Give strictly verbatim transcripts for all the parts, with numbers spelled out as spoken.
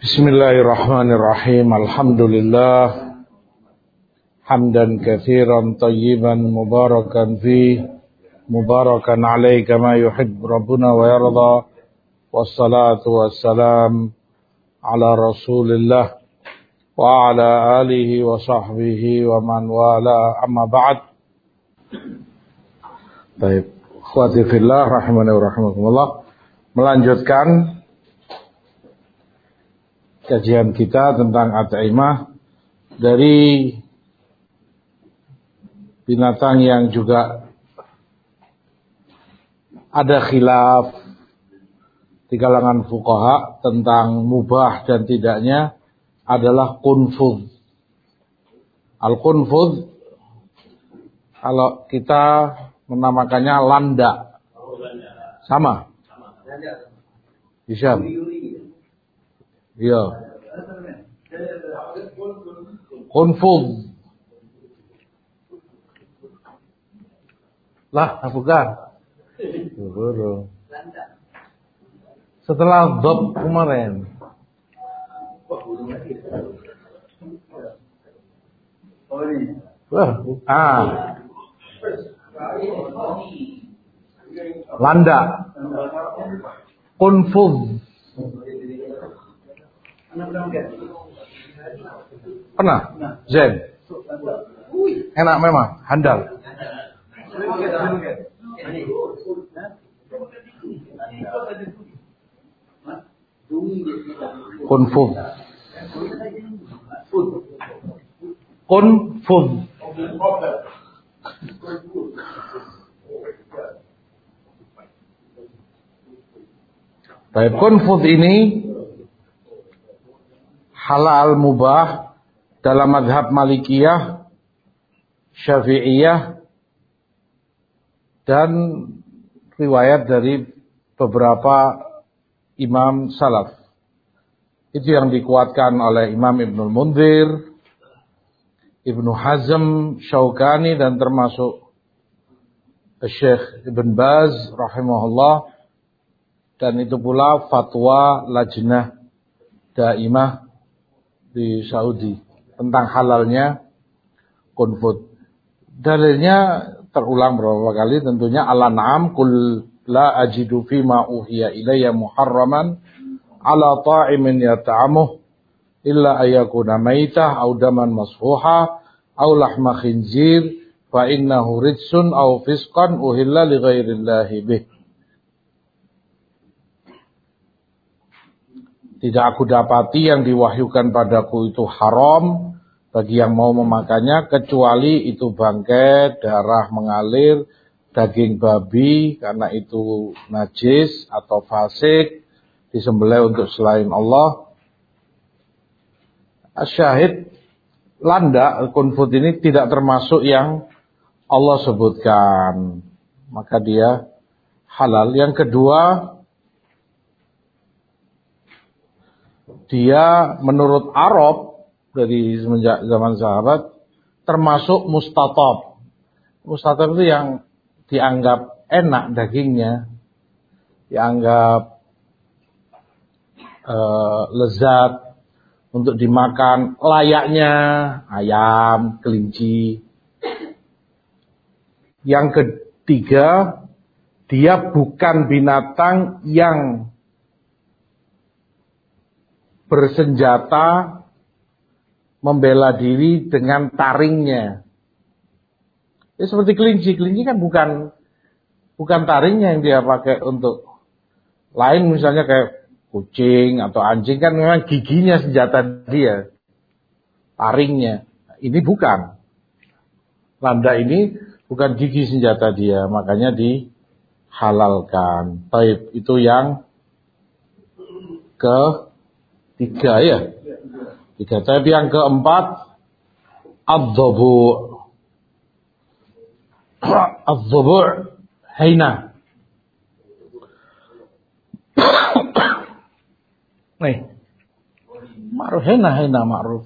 Bismillahirrahmanirrahim. Alhamdulillah hamdan katsiran tayyiban mubarakan fi mubarakan alaihi kama yuhibbu rabbuna wa yarda. Wassalatu wassalam ala Rasulillah wa ala alihi wa sahbihi wa man wala, amma ba'd. Baik, ikhwati fillah rahimani wa rahimakumullah. Melanjutkan kajian kita tentang at'imah dari binatang yang juga ada khilaf di kalangan fuqaha tentang mubah dan tidaknya adalah qunfudz. Al-qunfudz kalau kita menamakannya landa. Sama. Bisa. Iya. Qunfudz. Lah, bukan. Buru. Setelah dhab kemarin. Wah, ah. Landa. Qunfudz. Pernah? Zen. Enak memang, handal. Qunfudz. Qunfudz. Baik, qunfudz ini halal mubah dalam mazhab Malikiyah, Syafi'iyah, dan riwayat dari beberapa imam salaf. Itu yang dikuatkan oleh Imam Ibnul Munzir, Ibnu Hazm, Syaukani, dan termasuk Syekh Ibn Baz rahimahullah, dan itu pula fatwa Lajnah Daimah di Saudi tentang halalnya qunfudz. Dalilnya terulang beberapa kali, tentunya Al-An'am, qul la ajidu fima uhiya ilayya muharraman ala ta'imin yata'amuh illa ayakuna maitah aw daman masfuha aw lahma khinzir fa innahu rijsun aw fisqan uhilla li ghairillahi bih. Tidak aku dapati yang diwahyukan padaku itu haram bagi yang mau memakannya, kecuali itu bangkai, darah mengalir, daging babi karena itu najis atau fasik, disembelih untuk selain Allah. Asyahid, landa, qunfudz ini tidak termasuk yang Allah sebutkan, maka dia halal. Yang kedua, dia menurut Arab dari semenjak zaman sahabat termasuk mustatab. Mustatab itu yang dianggap enak dagingnya, dianggap uh, lezat untuk dimakan, layaknya ayam, kelinci. Yang ketiga, dia bukan binatang yang bersenjata membela diri dengan taringnya. Ya, seperti kelinci, kelinci kan bukan bukan taringnya yang dia pakai untuk lain, misalnya kayak kucing atau anjing kan memang giginya senjata dia, taringnya. Ini bukan. Landa ini bukan gigi senjata dia, makanya dihalalkan. Taib, itu yang ke Tiga ya, tiga. Tapi yang keempat, adz-dzabu'. Adz-dzabu' haina. Nih, ma'ruf haina, haina ma'ruf.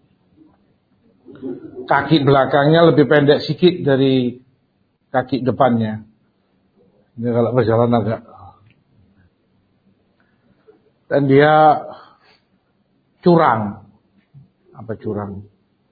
Kaki belakangnya lebih pendek sedikit dari kaki depannya. Ini kalau berjalan agak. Dan dia curang. Apa curang?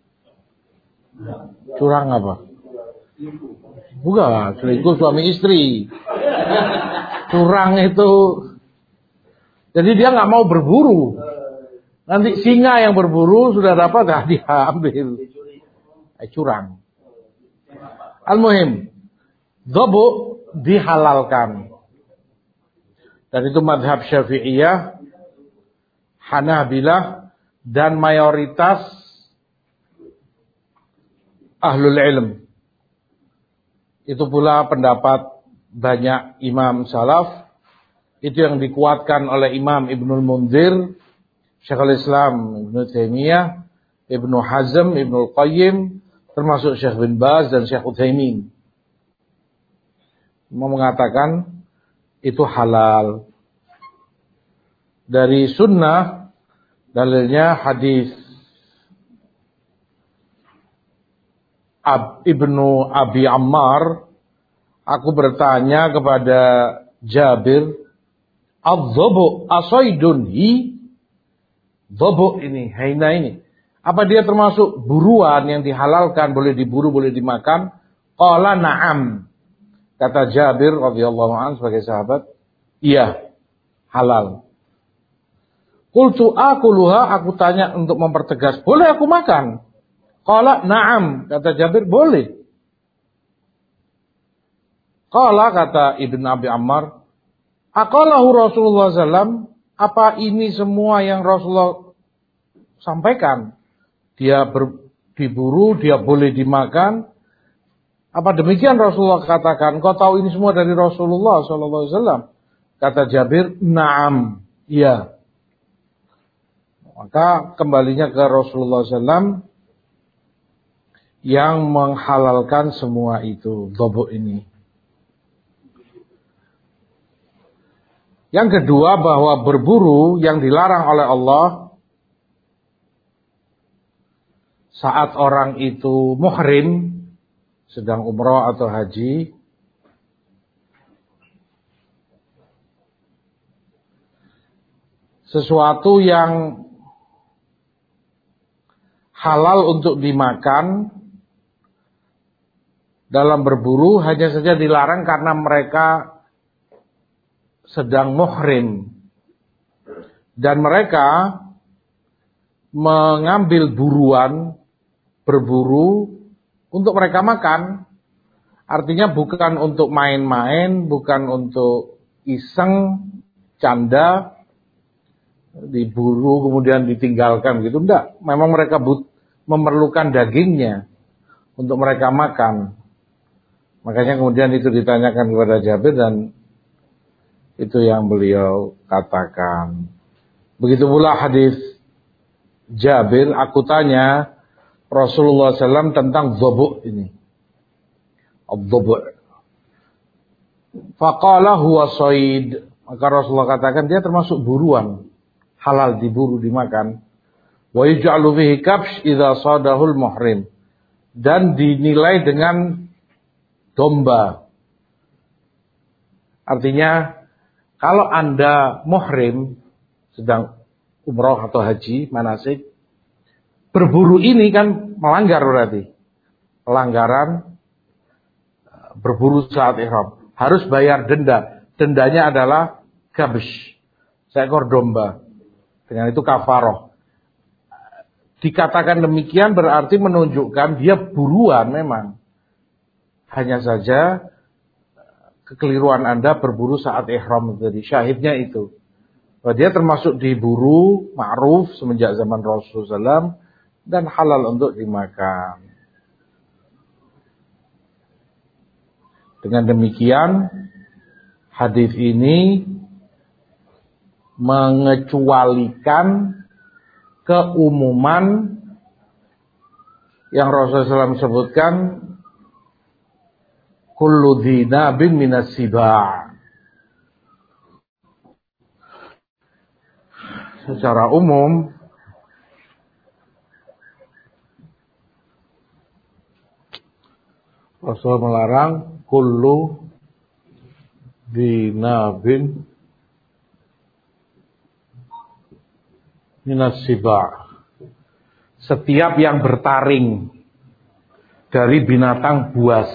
Curang apa? Bukan, selingkuh suami istri. Curang itu, jadi dia nggak mau berburu. Nanti singa yang berburu sudah dapat, dah dia ambil. Eh, curang. Al-muhim, dhabu dihalalkan. Dan itu madhab Syafi'iyah, Hanabilah, dan mayoritas ahlul ilm. Itu pula pendapat banyak imam salaf. Itu yang dikuatkan oleh Imam Ibnul Munzir, Syekhul Islam Ibnu Taimiyah, Ibnu Hazm, Ibnu Qayyim, termasuk Syekh bin Baz dan Syekh Utsaimin. Mengatakan itu halal. Dari sunnah dalilnya hadis Ab, Ibnu Abi Ammar, aku bertanya kepada Jabir, "Adz-dzabu asaydun hi?" Dzabu ini, haina ini, apa dia termasuk buruan yang dihalalkan, boleh diburu, boleh dimakan? Qala na'am. Kata Jabir radhiyallahu anhu sebagai sahabat, iya, halal. Qultu akuluha, aku tanya untuk mempertegas, boleh aku makan? Qala na'am, kata Jabir, boleh. Qala, kata Ibn Abi Ammar, aqalahu Rasulullah sallallahu alaihi wasallam, apa ini semua yang Rasulullah sampaikan? Dia ber, diburu, dia boleh dimakan. Apa demikian Rasulullah katakan? Kau tahu ini semua dari Rasulullah sallallahu alaihi wasallam? Kata Jabir, na'am, iya. Maka kembalinya ke Rasulullah sallallahu alaihi wasallam yang menghalalkan semua itu, dhabu ini. Yang kedua, bahwa berburu yang dilarang oleh Allah saat orang itu muhrim, sedang umroh atau haji, sesuatu yang halal untuk dimakan dalam berburu hanya saja dilarang karena mereka sedang muhrim dan mereka mengambil buruan, berburu untuk mereka makan. Artinya bukan untuk main-main, bukan untuk iseng, canda, diburu kemudian ditinggalkan gitu, enggak. Memang mereka but, memerlukan dagingnya untuk mereka makan. Makanya kemudian itu ditanyakan kepada Jabir dan itu yang beliau katakan. Begitu pula hadis Jabir, aku tanya Rasulullah sallallahu alaihi wasallam tentang dhabu ini. Ad-dhabu. Faqala huwa sayd. Maka Rasulullah katakan dia termasuk buruan, halal diburu dimakan. Wa yuj'alu fihi kabsh idza sadahul muhrim. Dan dinilai dengan domba. Artinya kalau Anda muhrim, sedang umroh atau haji, manasik, berburu ini kan melanggar berarti. Pelanggaran berburu saat ihram. Harus bayar denda. Dendanya adalah kabsh, seekor domba. Dengan itu kafaroh. Dikatakan demikian berarti menunjukkan dia buruan memang. Hanya saja kekeliruan Anda berburu saat ihram, jadi syahidnya itu. Bahwa dia termasuk diburu, ma'ruf semenjak zaman Rasulullah sallallahu alaihi wasallam dan halal untuk dimakan. Dengan demikian hadis ini mengecualikan keumuman yang Rasulullah sallallahu alaihi wasallam sebutkan, kullu dhinabin minas siba'. Secara umum Rasul melarang kullu dhinabin minas siba. Setiap yang bertaring dari binatang buas.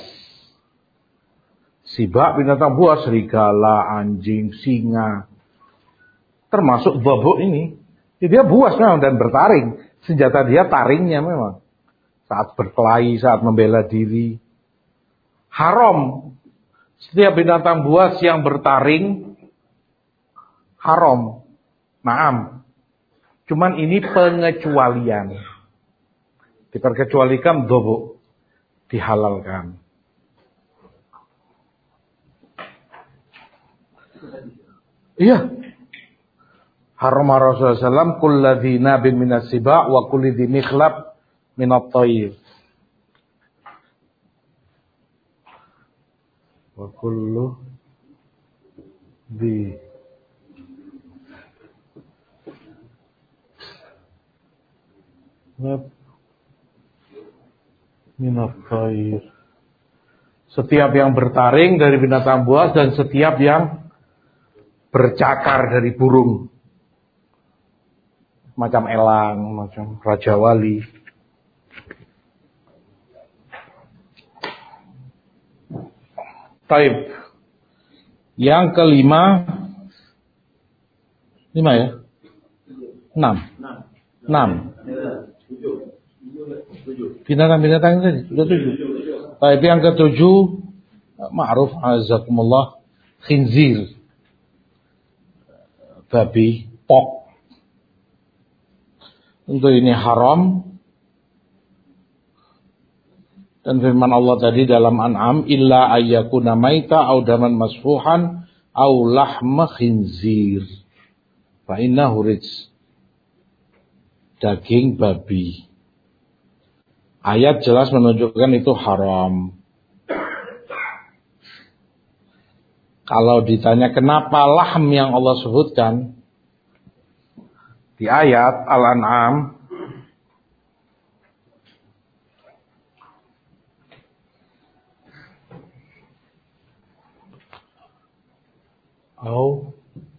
Siba binatang buas, serigala, anjing, singa. Termasuk babuk ini. Dia buas memang dan bertaring. Senjata dia taringnya memang. Saat berkelahi, saat membela diri. Haram. Setiap binatang buas yang bertaring, haram. Naam. Cuman ini pengecualian. Diperkecualikan babuk. Dihalalkan. Iya. Haram Rasulullah sallallahu alaihi wasallam kulladzi nabin minas siba wa kulladzi mikhlab minat thayyib. Wa kullu di minat thayyib. Setiap yang bertaring dari binatang buas dan setiap yang bercakar dari burung. Macam elang, macam raja wali. Taib. Yang kelima, lima ya? Enam. Enam. Binatang-binatang tadi sudah tujuh. Taib yang ketujuh, ma'ruf azakumullah, khinzir. Babi, pok. Untuk ini haram. Dan firman Allah tadi dalam An'am, illa ayyakuna maita au daman masfuhan au lahma khinzir. Fa innahu rijs. Daging babi. Ayat jelas menunjukkan itu haram. Kalau ditanya kenapa lahm yang Allah sebutkan di ayat Al-An'am, oh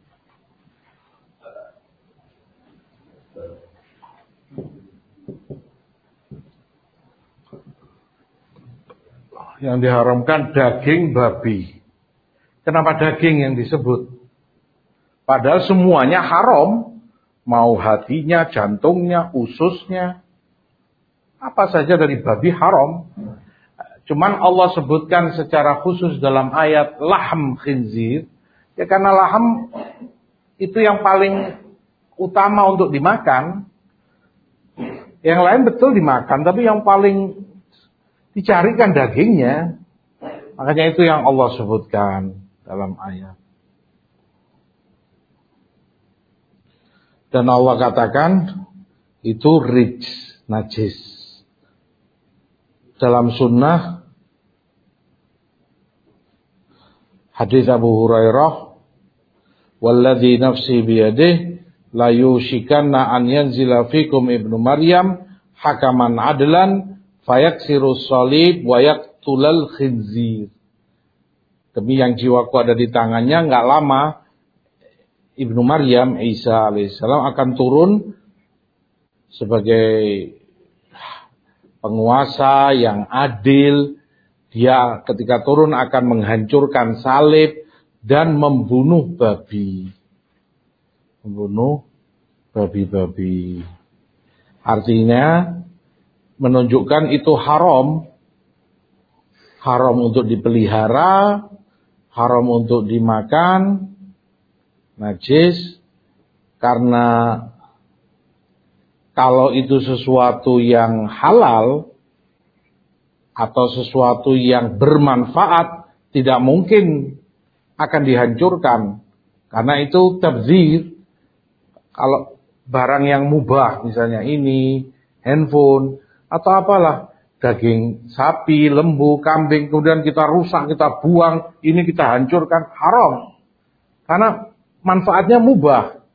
yang diharamkan daging babi. Kenapa daging yang disebut? Padahal semuanya haram. Mau hatinya, jantungnya, ususnya. Apa saja dari babi haram. Cuman Allah sebutkan secara khusus dalam ayat lahm khinzir. Ya karena lahm itu yang paling utama untuk dimakan. Yang lain betul dimakan. Tapi yang paling dicarikan dagingnya. Makanya itu yang Allah sebutkan dalam ayat. Dan Allah katakan itu rijs, najis. Dalam sunnah hadis Abu Hurairah, walladzi nafsi biyadihi la yushikanna an yanzila fikum ibnu Maryam hakaman adlan fayaksiru salib wa yaqtulal khinzir. Demi yang jiwaku ada di tangannya, enggak lama Ibnu Maryam, Isa alaihissalam akan turun sebagai penguasa yang adil. Dia ketika turun akan menghancurkan salib dan membunuh babi. Membunuh babi-babi. Artinya menunjukkan itu haram. Haram untuk dipelihara, haram untuk dimakan. Najis, karena kalau itu sesuatu yang halal atau sesuatu yang bermanfaat, tidak mungkin akan dihancurkan. Karena itu tabdzir. Kalau barang yang mubah, misalnya ini, handphone, atau apalah, daging sapi, lembu, kambing, kemudian kita rusak, kita buang, ini kita hancurkan, haram. Karena manfaatnya mubah.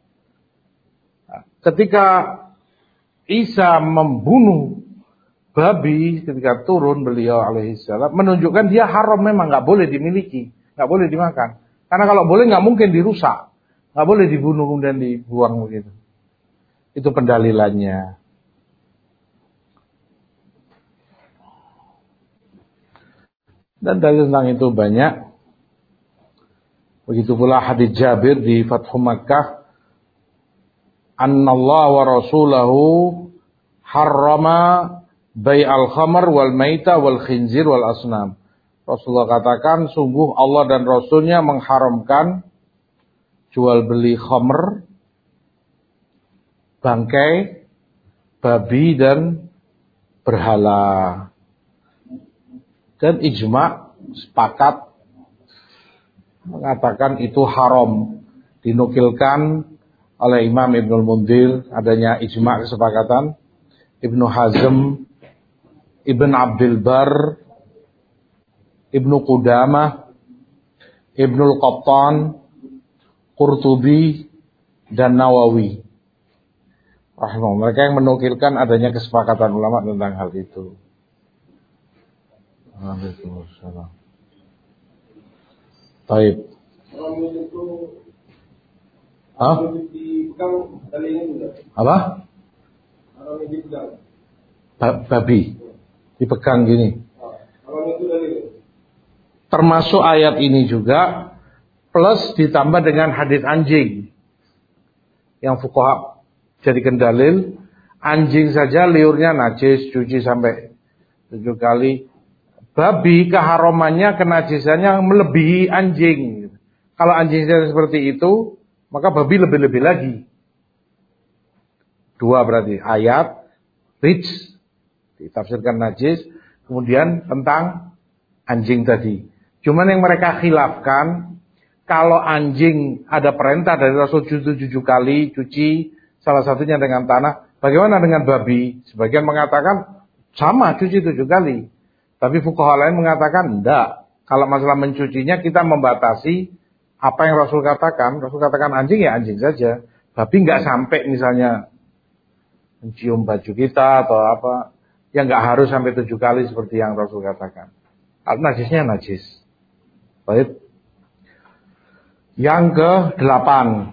Ketika Isa membunuh babi ketika turun beliau alaihissalam, menunjukkan dia haram memang, nggak boleh dimiliki, nggak boleh dimakan. Karena kalau boleh nggak mungkin dirusak, nggak boleh dibunuh kemudian dibuang begitu. Itu pendalilannya. Dan dalil tentang itu banyak. Begitu pula hadits Jabir di Fathu Makkah, "Annallaha wa rasulahu harrama bai'al khamr wal maita wal khinzir wal asnam." Rasulullah katakan, sungguh Allah dan Rasulnya mengharamkan jual beli khamr, bangkai, babi dan berhala. Dan ijma' sepakat mengatakan itu haram. Dinukilkan oleh Imam Ibnul Mundhir adanya ijma' kesepakatan. Ibnu Hazm, Ibn Abdul Bar, Ibnu Qudamah, Ibnul Qattan, Qurtubi, dan Nawawi. Rahimahullah. Mereka yang menukilkan adanya kesepakatan ulama tentang hal itu. Waalaikumsalam. Baik. Hah? Apa? Ba- babi dipegang gini. Termasuk ayat ini juga plus ditambah dengan hadis anjing yang fuqaha jadikan dalil. Anjing saja liurnya najis, cuci sampai tujuh kali. Babi keharamannya, kenajisannya melebihi anjing. Kalau anjing saja seperti itu, maka babi lebih-lebih lagi. Dua berarti ayat rich ditafsirkan najis, kemudian tentang anjing tadi. Cuman yang mereka khilafkan, kalau anjing ada perintah dari Rasul tujuh, tujuh kali cuci, salah satunya dengan tanah, bagaimana dengan babi? Sebagian mengatakan sama cuci tujuh kali. Tapi fuqaha lain mengatakan enggak. Kalau masalah mencucinya kita membatasi apa yang Rasul katakan. Rasul katakan anjing ya anjing saja. Babi enggak sampai misalnya mencium baju kita atau apa. Ya enggak harus sampai tujuh kali seperti yang Rasul katakan. Al najisnya najis. Baik. Yang ke delapan.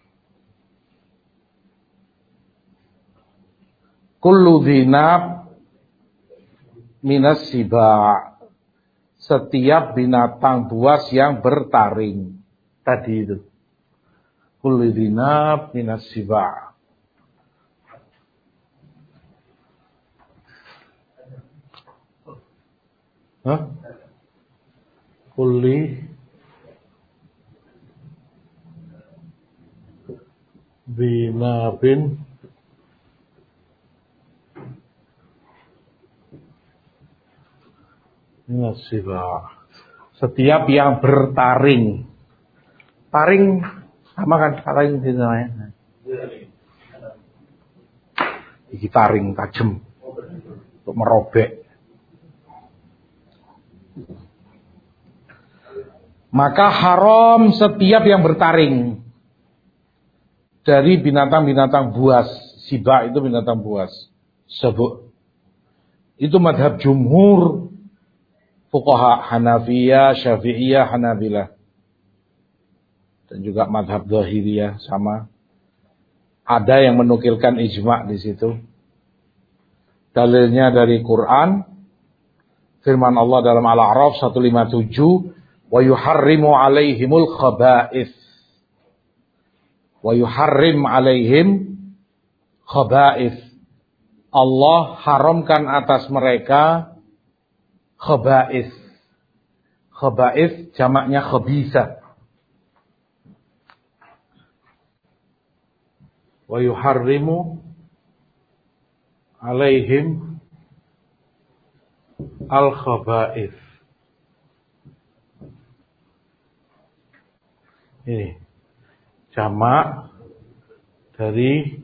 Kullu dhinab minas siba. Setiap binatang buas yang bertaring. Tadi itu. Kullu dhinab minas siba. Hah? Kulli binabin minasiba. Setiap yang bertaring. Taring sama kan taring itu namanya. Iki taring tajam untuk merobek. Maka haram setiap yang bertaring dari binatang-binatang buas. Siba itu binatang buas. Sebut. Itu madhab jumhur fuqaha Hanafiyah, Syafi'iyah, Hanabilah. Dan juga madhab Zahiriyah sama. Ada yang menukilkan ijma' di situ. Dalilnya dari Quran. Firman Allah dalam Al-A'raf seratus lima puluh tujuh. Wa yuharrimu alaihimul khaba'ith. Wa yuharrim alaihim khaba'ith. Allah haramkan atas mereka khaba'ith. Khaba'ith jamaknya khabisa. Wa yuharrimu alaihim al-khaba'ith. Ini jamak dari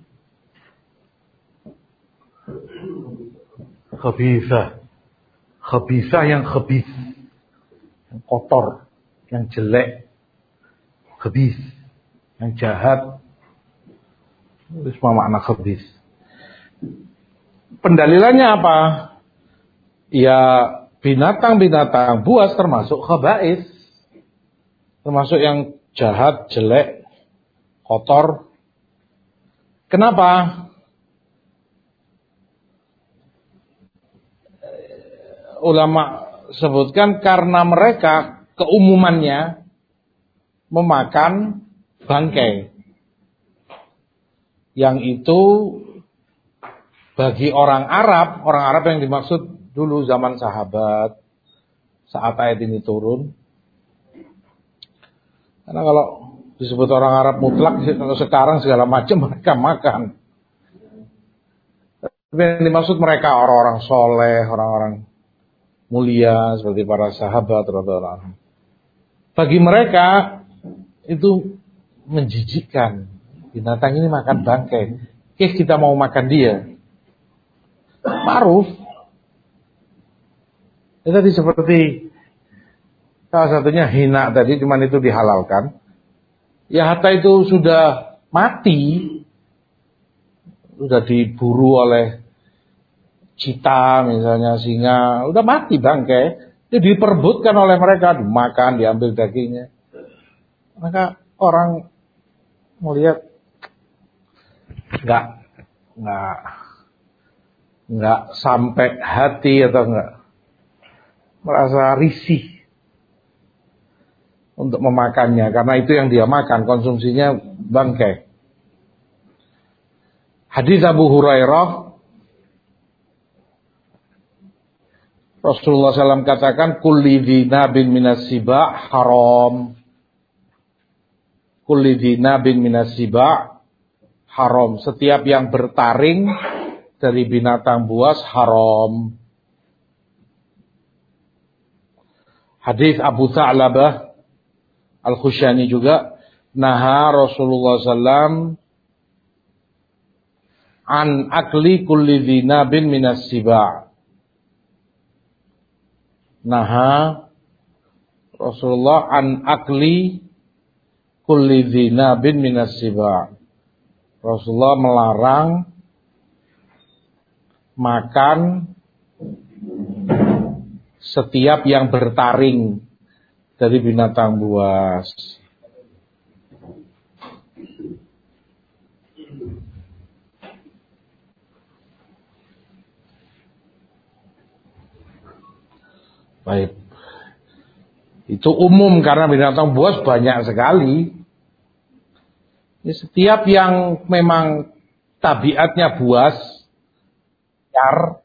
khabisa. Khabisa yang khabis, yang kotor, yang jelek. Khabis, yang jahat. Itu semua makna khabis. Pendalilannya apa? Ya binatang-binatang buas termasuk khaba'is. Termasuk yang jahat, jelek, kotor. Kenapa? Ulama sebutkan karena mereka keumumannya memakan bangkai. Yang itu bagi orang Arab, orang Arab yang dimaksud dulu zaman sahabat, saat ayat ini turun. Karena kalau disebut orang Arab mutlak, kalau sekarang segala macam mereka makan. Tapi yang dimaksud mereka orang-orang soleh, orang-orang mulia seperti para sahabat radhiyallahu anhum. Bagi mereka itu menjijikkan. Binatang ini makan bangkai. Oke, kita mau makan dia. Ma'ruf. Itu tadi seperti salah satunya hina tadi, cuman itu dihalalkan. Ya hatta itu sudah mati, sudah diburu oleh cita misalnya, singa, udah mati bangkai, itu diperebutkan oleh mereka, dimakan, diambil dagingnya. Maka orang melihat nggak nggak nggak sampai hati atau nggak merasa risih untuk memakannya, karena itu yang dia makan, konsumsinya bangkai. Hadis Abu Hurairah, Rasulullah shallallahu alaihi wasallam katakan, kulli dinabin minas siba' haram. Kulli dinabin minas siba' haram. Setiap yang bertaring dari binatang buas haram. Hadis Abu Tha'labah Al-Khushani juga, naha Rasulullah shallallahu alaihi wasallam an akli kulli dinabin minas siba'. Naha Rasulullah an akli kulli dhinabin minas siba'. Rasulullah melarang makan setiap yang bertaring dari binatang buas. Baik. Itu umum karena binatang buas banyak sekali. Ya, setiap yang memang tabiatnya buas, liar,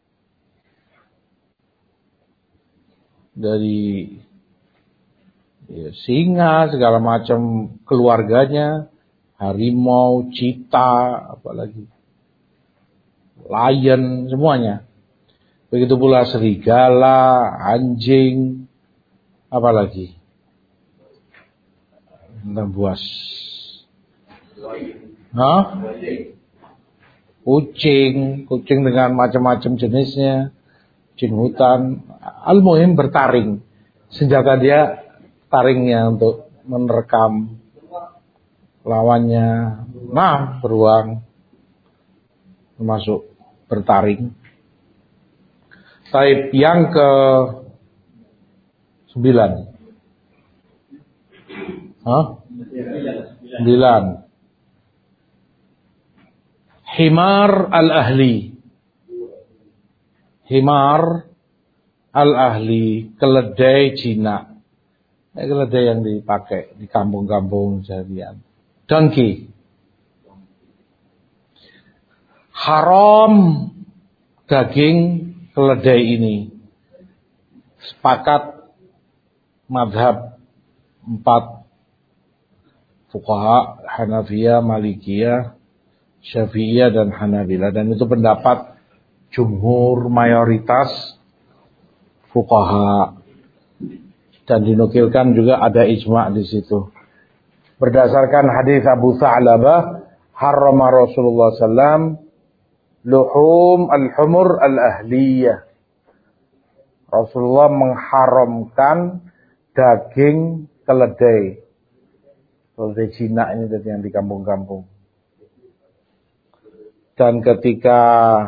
dari ya, singa segala macam keluarganya, harimau, cita, apalagi lion, semuanya. Begitu pula serigala, anjing, apalagi tentang buas. Hah? Kucing, kucing dengan macam-macam jenisnya, kucing hutan. Al-muhim bertaring. Senjata dia taringnya untuk menerkam lawannya. Nah, beruang termasuk bertaring. Taib yang ke sembilan. Hah? Sembilan. Himar al-ahli. Himar al-ahli, keledai Cina. Eh, keledai yang dipakai di kampung-kampung jadian. Donkey. Haram daging keledai ini. Sepakat madhab empat fuqaha, Hanafiyah, Malikiyah, Syafi'iyah dan Hanabilah, dan itu pendapat jumhur mayoritas fuqaha, dan dinukilkan juga ada ijma' di situ. Berdasarkan hadis Abu Tha'labah, harrama Rasulullah sallallahu alaihi wasallam luhum al-humur al-ahliyah. Rasulullah mengharamkan daging keledai. Keledai Cina ini tadi yang di kampung-kampung. Dan ketika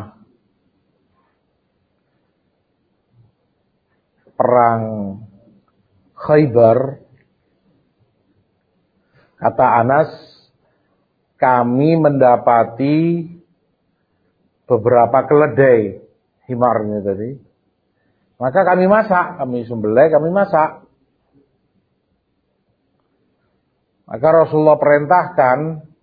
perang Khaybar, kata Anas, kami mendapati beberapa keledai himarnya tadi. Maka kami masak, kami sembelih, kami masak. Maka Rasulullah perintahkan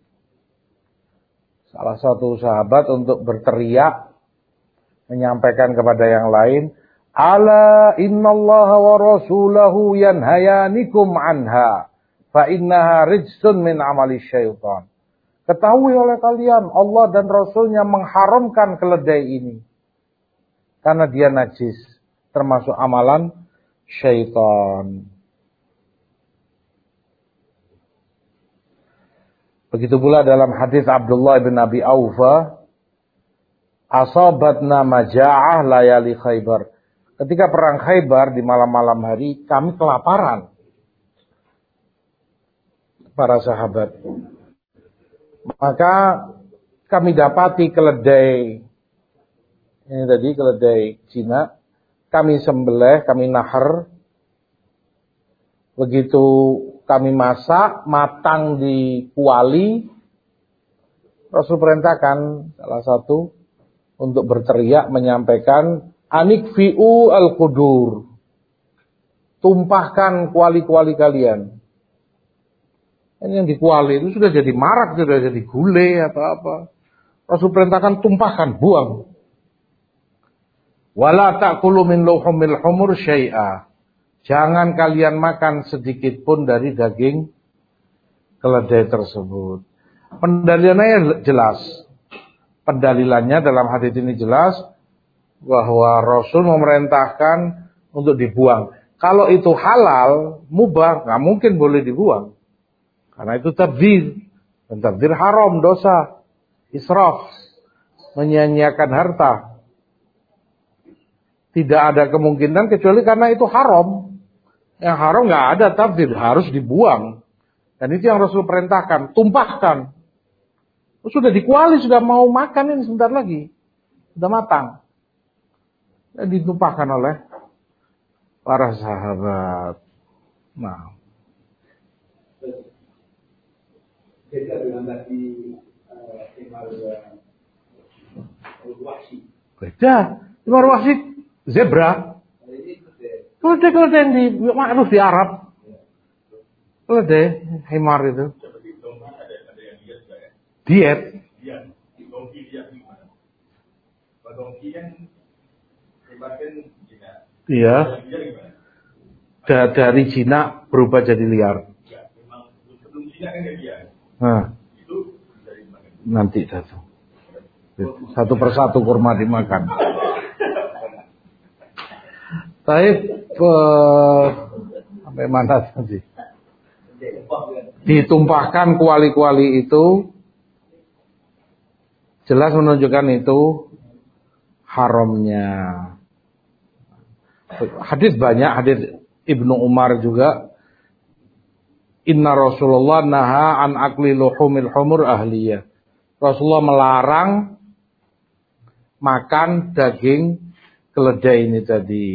salah satu sahabat untuk berteriak, menyampaikan kepada yang lain, ala innallaha wa rasulahu yanhayanikum anha, fa innaha rijsun min amali syaitan. Ketahui oleh kalian, Allah dan Rasulnya mengharamkan keledai ini. Karena dia najis, termasuk amalan syaitan. Begitu pula dalam hadis Abdullah bin Abi Aufa, asabatna maja'ah layali Khaybar. Ketika perang Khaybar di malam-malam hari, kami kelaparan. Para sahabat. Maka kami dapati keledai, ini tadi keledai Cina, kami sembelih, kami nahar. Begitu kami masak, matang di kuali, Rasul perintahkan salah satu untuk berteriak menyampaikan anikfi'u al-qudur. Tumpahkan kuali-kuali kalian. Ini yang di kuali itu sudah jadi marak, sudah jadi gulai atau apa. Rasul perintahkan tumpahkan, buang. Wala ta'kulu min luhumil humur syai'a. Jangan kalian makan sedikit pun dari daging keledai tersebut. Pendalilannya jelas. Pendalilannya dalam hadis ini jelas bahwa Rasul memerintahkan untuk dibuang. Kalau itu halal, mubah, nggak mungkin boleh dibuang. Karena itu tabdzir. Dan tabdzir haram, dosa, israf, menyia-nyiakan harta. Tidak ada kemungkinan kecuali karena itu haram. Yang haram nggak ada tabdzir, harus dibuang. Dan itu yang Rasul perintahkan, tumpahkan. Sudah dikuali, sudah mau makan ini sebentar lagi. Sudah matang. Dan ditumpahkan oleh para sahabat. Nah. Beda dengan tadi himar wahsi. Beda. Himar wahsi zebra. Keledai-keledai yang di ma'ruf di Arab. Keledai himar itu. Diet. Diet. Dongki diet gimana? Dongki kan hebatkan Cina. Iya. Da dari Cina berubah jadi liar. Ya, memang sebelum Cina kan dia liar. Nah, itu dari mana? nanti satu. Satu persatu kurma dimakan. Tapi uh, sampai mana tadi? Ditumpahkan kuali-kuali itu jelas menunjukkan itu haramnya. Hadis banyak, hadis Ibnu Umar juga. Inna Rasulullah naha an akli luhumil humur ahliyah. Rasulullah melarang makan daging keledai ini tadi.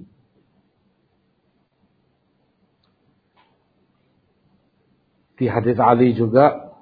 Di hadis Ali juga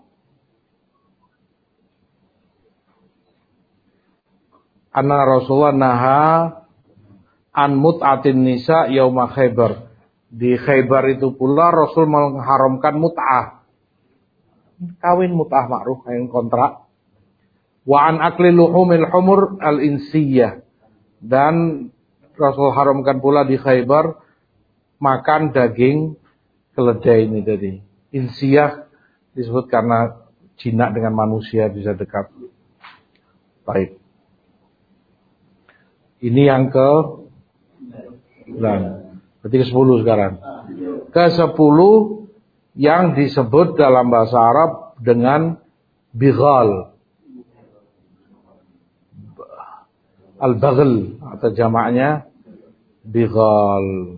anna Rasulullah naha an mut'atin nisa yauma Khaybar. Di Khaybar itu pula Rasul mengharamkan mut'ah. Kawin mut'ah ma'ruf, kawin kontrak. Wa an akli luhumil humur al-insiyah. Dan Rasul haramkan pula di Khaybar makan daging keledai ini tadi. Insiyah disebut karena jinak dengan manusia bisa dekat. Baik. Ini yang ke sembilan. Berarti ke sepuluh sekarang. Ke sepuluh yang disebut dalam bahasa Arab dengan bighal. Al-baghl atau jamaknya bighal.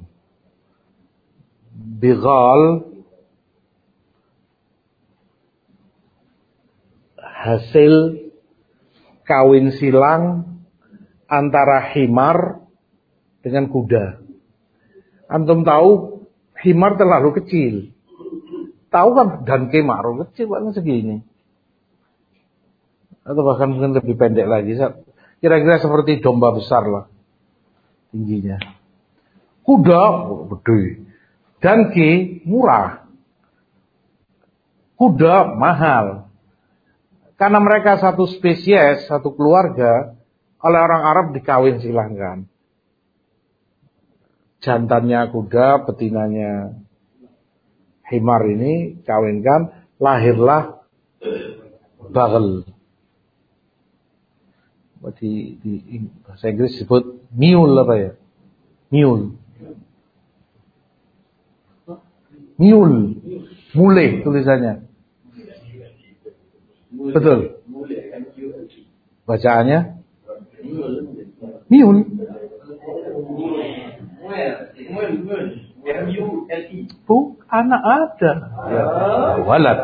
Bighal hasil kawin silang antara himar dengan kuda. Antum tahu himar terlalu kecil. Tahu kan dan kemar kecil banget segini. atau bahkan mungkin lebih pendek lagi. Kira-kira seperti domba besar lah tingginya. Kuda gede, danki murah, kuda mahal. Karena mereka satu spesies, satu keluarga, oleh orang Arab dikawin silahkan. Jantannya kuda, betinanya himar ini kawinkan, lahirlah bagel. Di, di bahasa Inggris disebut mule apa ya? Mule. Mule. Mule tulisannya. Betul. Bacaannya mule. Bu, anak ada. Ya, walad.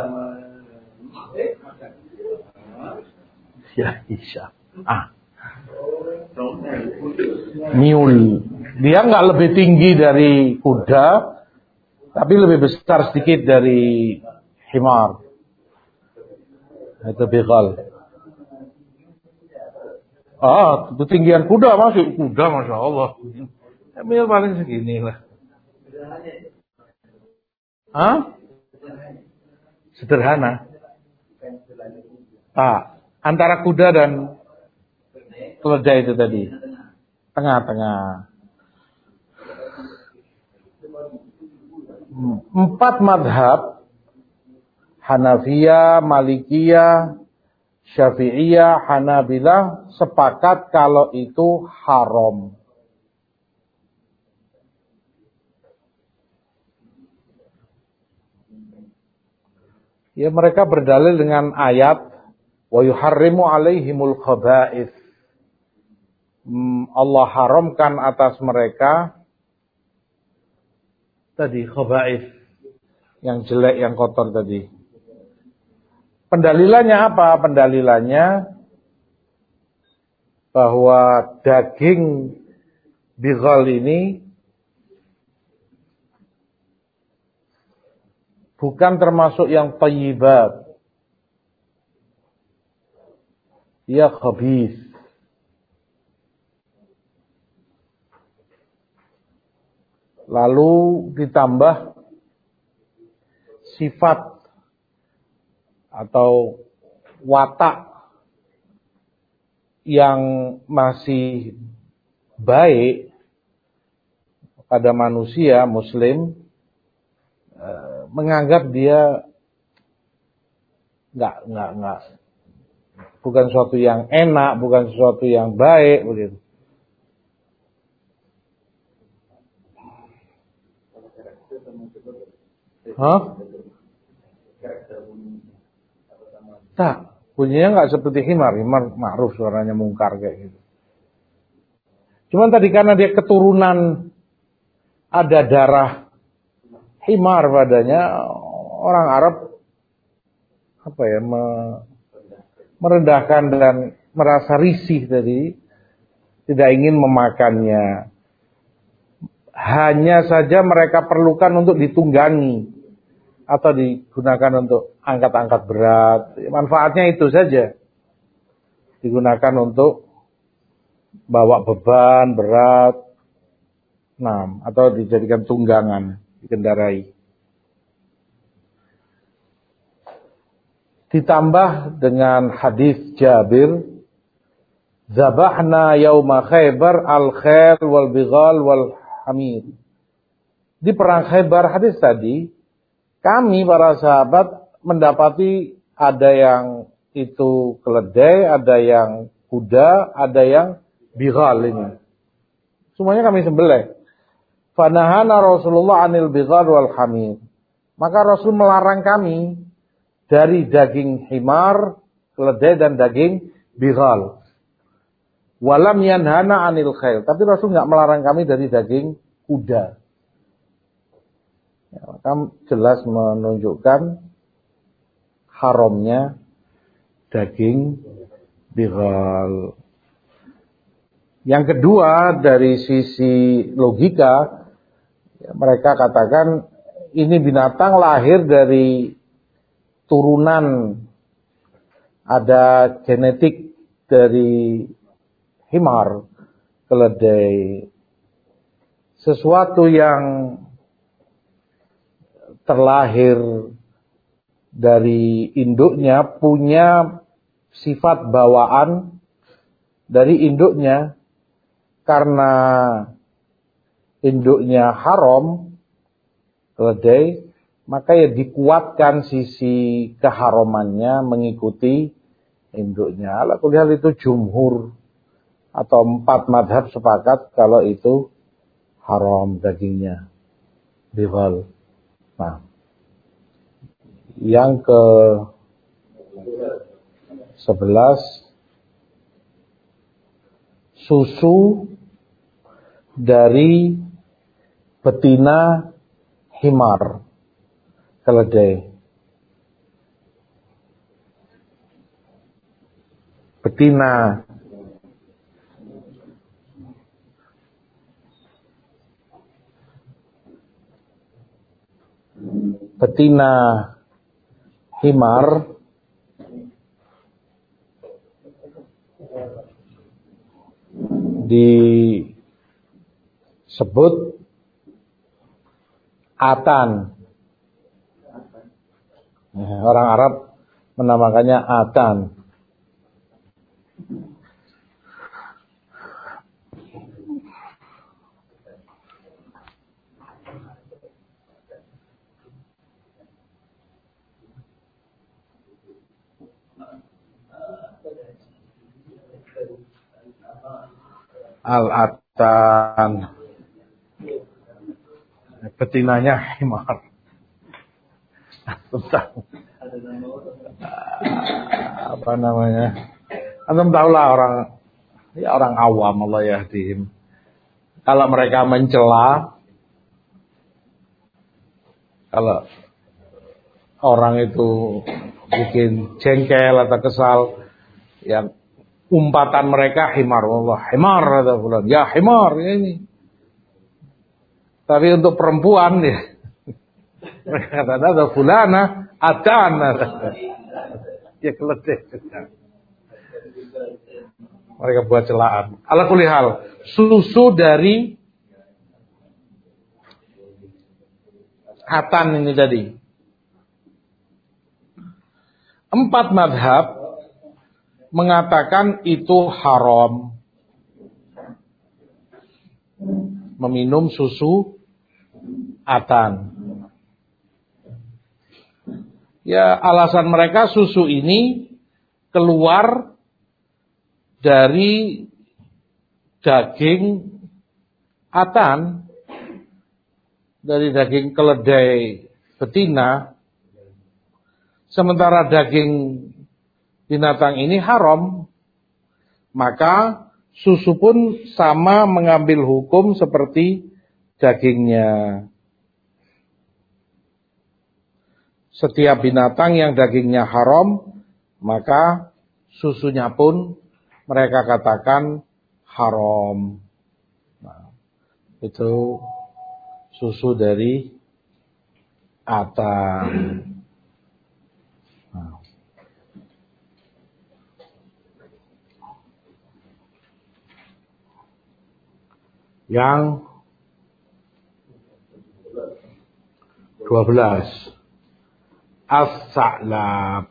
Ya, Isya. Ah. Mule. Dia nggak lebih tinggi dari kuda, tapi lebih besar sedikit dari himar. Itu begal. Ah, ketinggian kuda masuk kuda, masya Allah. Mil paling segini lah. Hah? Sederhana. Ah, antara kuda dan keledai itu tadi. Tengah-tengah. Empat madhab, Hanafiyah, Malikiyah, Syafi'iyah, Hanabilah, sepakat kalau itu haram. Ya, mereka berdalil dengan ayat wa yuharrimu alaihimul khaba'ith. Allah haramkan atas mereka tadi khaba'ith, yang jelek, yang kotor tadi. Pendalilannya apa? Pendalilannya bahwa daging bighal ini bukan termasuk yang thayyibat. Dia khabith. Lalu ditambah sifat atau watak yang masih baik pada manusia muslim, menganggap dia nggak nggak nggak bukan sesuatu yang enak, bukan sesuatu yang baik begitu. Hah? Tak, bunyinya nggak seperti himar. Himar ma'ruf, suaranya mungkar kayak gitu. Cuman tadi karena dia keturunan ada darah himar padanya, orang Arab apa ya me, merendahkan dan merasa risih tadi, tidak ingin memakannya. Hanya saja mereka perlukan untuk ditunggangi atau digunakan untuk angkat-angkat berat. Manfaatnya itu saja. Digunakan untuk bawa beban berat, nah, atau dijadikan tunggangan, dikendarai. Ditambah dengan hadis Jabir, zabahna yauma Khaybar al-khail wal bighal wal hamir. Di perang Khaybar hadis tadi, kami para sahabat mendapati ada yang itu keledai, ada yang kuda, ada yang bighal ini. Semuanya kami sembelih. Fanahana Rasulullah anil bighal wal hamir. Maka Rasul melarang kami dari daging himar, keledai dan daging bighal. Walam yanhana anil khail. Tapi Rasul enggak melarang kami dari daging kuda. Ya, maka jelas menunjukkan haramnya daging bighal. Yang kedua, dari sisi logika, ya, mereka katakan ini binatang lahir dari turunan ada genetik dari himar, keledai, sesuatu yang terlahir dari induknya punya sifat bawaan dari induknya, karena induknya haram, keledai, maka ya dikuatkan sisi keharumannya mengikuti induknya. Ala kulli hal itu jumhur atau empat madhab sepakat kalau itu haram dagingnya. Bihal. Nah, yang ke sebelas, susu dari betina himar, keledai. Betina betina himar disebut atan. Orang Arab menamakannya atan. Al-atan, betinanya himar. Tentang apa namanya? Antum tahulah orang, ya orang awam, Allah yahdihim. Kalau mereka mencela, kalau orang itu bikin jengkel atau kesal, yang umpatan mereka himar, Allah himar atau bulan, ya himar ini. Tapi untuk perempuan ya, mereka kata ada fulana atan, ya keledai. Mereka buat celaan. Ala kulli hal, susu dari atan ini tadi. Empat madhab mengatakan itu haram meminum susu atan. Ya, alasan mereka susu ini keluar dari daging atan, dari daging keledai betina, sementara daging binatang ini haram, maka susu pun sama mengambil hukum seperti dagingnya. Setiap binatang yang dagingnya haram, maka susunya pun mereka katakan haram. Nah, itu susu dari atan. Nah. Yang dua belas, as-sa'lab.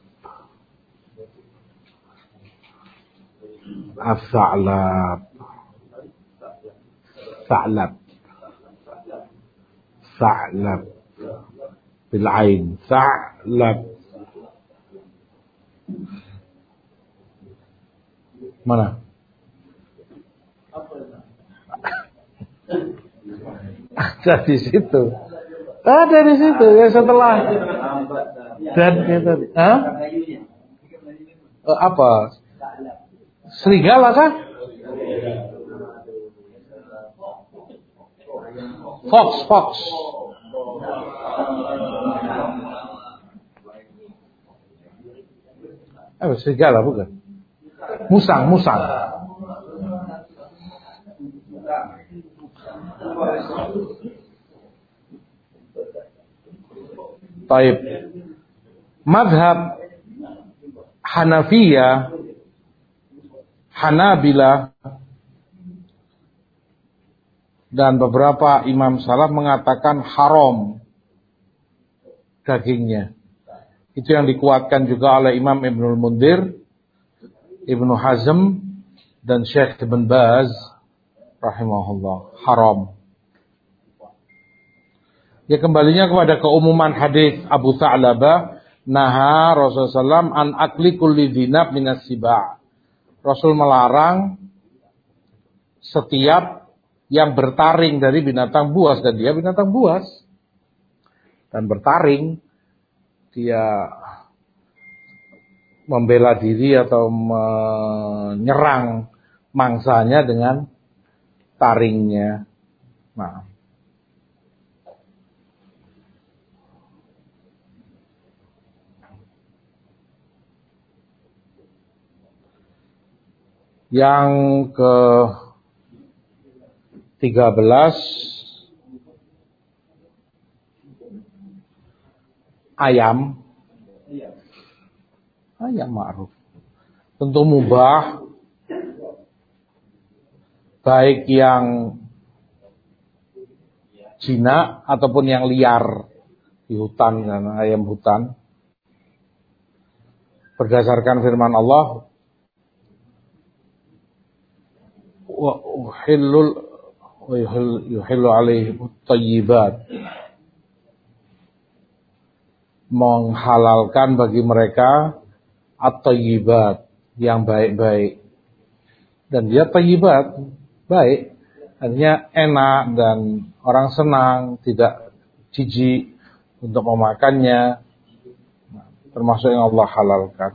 As-sa'lab. Sa'lab. Sa'lab. Bil-ain. Sa'lab. Mana? Ada di situ. Ada di situ ya setelah. Dan itu. Hah? Eh, apa? Serigala kah? Fox, fox. Eh, serigala bukan? Musang, musang. Taib. Madhab Hanafiyah, Hanabilah, dan beberapa imam salaf mengatakan haram dagingnya. Itu yang dikuatkan juga oleh Imam Ibnul Mundir, Ibnu Hazm, dan Syekh Ibn Baz rahimahullah. Haram. Ya, kembalinya kepada keumuman hadis Abu Tha'labah, naha Rasulullah sallallahu alaihi wasallam an akli kulli dhinab minas siba'. Rasul melarang setiap yang bertaring dari binatang buas, dan dia binatang buas. Dan bertaring, dia membela diri atau menyerang mangsanya dengan taringnya. Nah, yang ke tiga belas, ayam. Ayam ma'ruf. Tentu mubah, baik yang jinak ataupun yang liar di hutan, karena ayam hutan. Berdasarkan firman Allah, wa uhillul wa yuhillu alaihim at-thayyibat, menghalalkan bagi mereka at-thayyibat, yang baik-baik. Dan dia thayyibat, baik, artinya enak dan orang senang, tidak jijik untuk memakannya, termasuk yang Allah halalkan.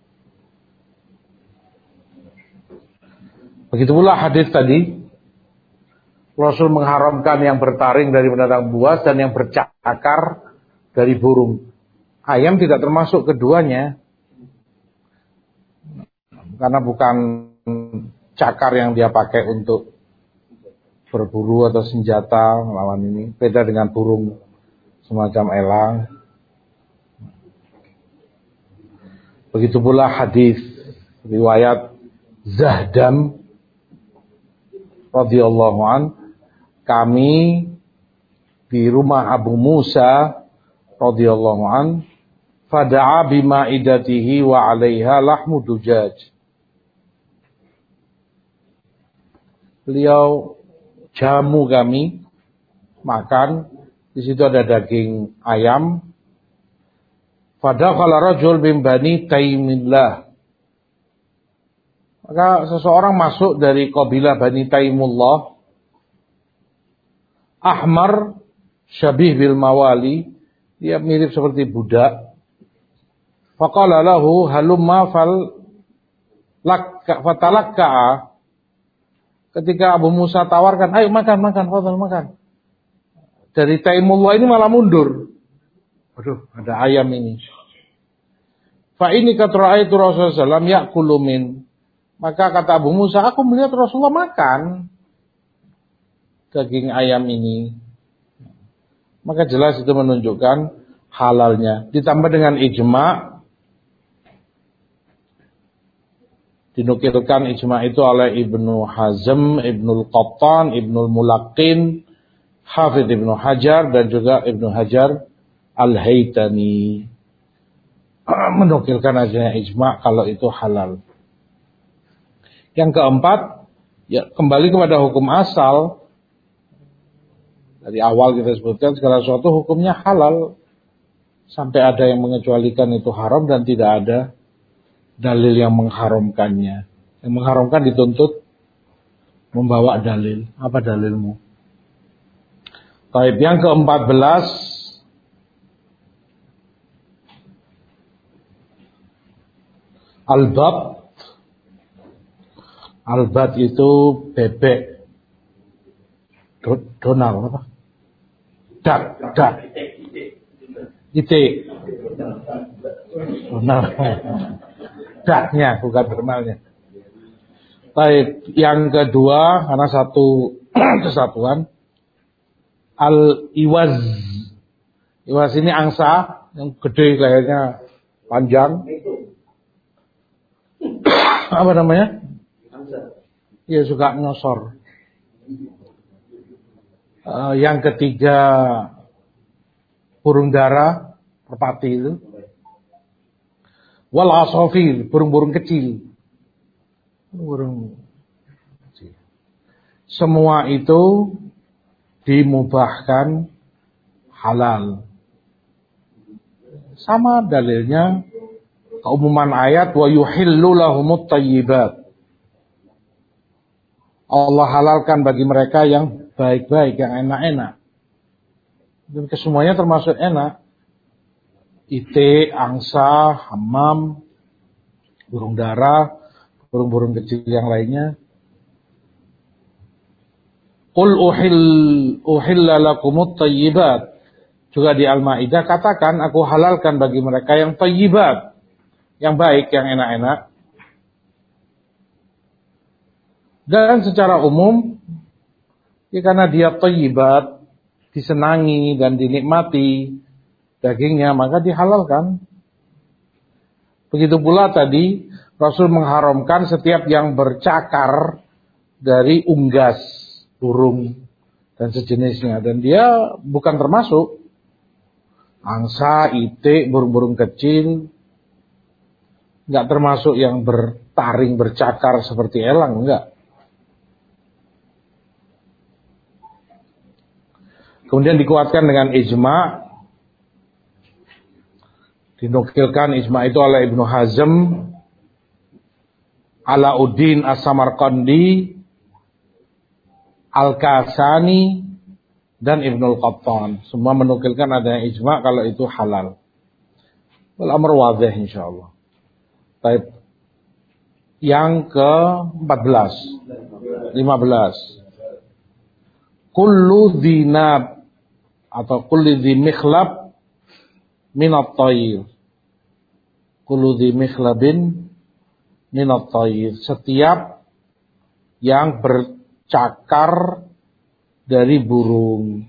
Begitu pula hadis tadi, Rasul mengharamkan yang bertaring dari binatang buas dan yang bercakar dari burung. Ayam tidak termasuk keduanya, karena bukan cakar yang dia pakai untuk berburu atau senjata melawan ini. Beda dengan burung semacam elang. Begitu pula hadis riwayat Zahdam radhiyallahu an, kami di rumah Abu Musa radhiyallahu an, fada'a bima'idatihi wa 'alaiha lahmu dujaj. Beliau jamu kami makan, di situ ada daging ayam. Fadakhala rajul min bani Taimillah. Maka seseorang masuk dari kabilah Bani Taimullah, ahmar syabih bil mawali, dia mirip seperti budak. Faqala lahu halumma fal lakka fatalakka. Ketika Abu Musa tawarkan, ayo makan, makan, fadhal makan. Dari Taimullah ini malah mundur. Aduh, ada ayam ini. Fa ini katra'aitu Rasulullah sallallahu alaihi wasallam ya'kulu min. Maka kata Abu Musa, aku melihat Rasulullah makan daging ayam ini. Maka jelas itu menunjukkan halalnya. Ditambah dengan ijma', dinukilkan ijma' itu oleh Ibnu Hazm, Ibnu Qattan, Ibnu Mulaqqin, Hafidh Ibnu Hajar, dan juga Ibnu Hajar Al-Haytami. Menukilkan aja ijma' kalau itu halal. Yang keempat, ya kembali kepada hukum asal. Dari awal kita sebutkan segala sesuatu hukumnya halal sampai ada yang mengecualikan itu haram dan tidak ada dalil yang mengharamkannya. Yang mengharamkan dituntut membawa dalil. Apa dalilmu? Baik, yang keempat belas, albab. Albat itu bebek. Donal apa? Dak, dak. Itik. Donal. Daknya, bukan donalnya. Baik, yang kedua, karena satu kesatuan, al-iwaz. Iwaz ini angsa, yang gede lehernya panjang. apa namanya? Ya suka nyosor. Uh, yang ketiga burung dara, merpati itu. Wal asafir, burung-burung kecil. Burung kecil. Semua itu dimubahkan halal. Sama dalilnya keumuman ayat wa yuhillu lahumut thayyibat. Allah halalkan bagi mereka yang baik-baik, yang enak-enak. Dan kesemuanya termasuk enak. Ite, angsa, hamam, burung dara, burung-burung kecil yang lainnya. Qul uhil uhilla lakumut thayyibat. Juga di Al-Maidah katakan aku halalkan bagi mereka yang thayyibat, yang baik, yang enak-enak. Dan secara umum, ya karena dia thayyibat, disenangi dan dinikmati dagingnya, maka dihalalkan. Begitu pula tadi, Rasul mengharamkan setiap yang bercakar dari unggas, burung, dan sejenisnya. Dan dia bukan termasuk angsa, itik, burung-burung kecil. Enggak termasuk yang bertaring, bercakar seperti elang, enggak. Kemudian dikuatkan dengan ijma'. Dinukilkan ijma' itu oleh Ibnu Hazm, Alauddin As-Samarqandi, Al-Kasani, dan Ibnul Qattan. Semua menukilkan adanya ijma' kalau itu halal. Wal amr wadih insyaallah. Baik. Yang ke empat belas, lima belas. Kullu dhinab atau kullu dhi mikhlab minat tayr. Kullu dhi mikhlabin minat tayr. Setiap yang bercakar dari burung.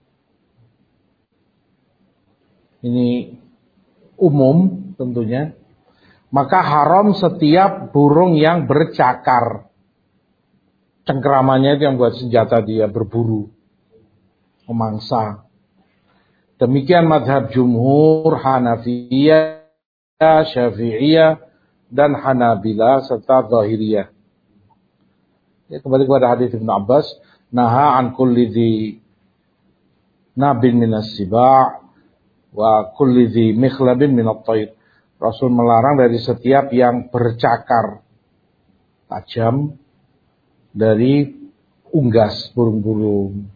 Ini umum tentunya. Maka haram setiap burung yang bercakar. Cengkeramannya itu yang buat senjata dia, berburu, memangsa. Demikian madhab jumhur, Hanafiyah, Syafi'iyah, dan Hanabila serta Zahiriyah. Ya, kembali kepada hadis Ibnu Abbas, naha an kulli dhi nabin minas siba' wa kulli dhi mikhlabin minat tayr. Rasul melarang dari setiap yang bercakar tajam dari unggas burung-burung.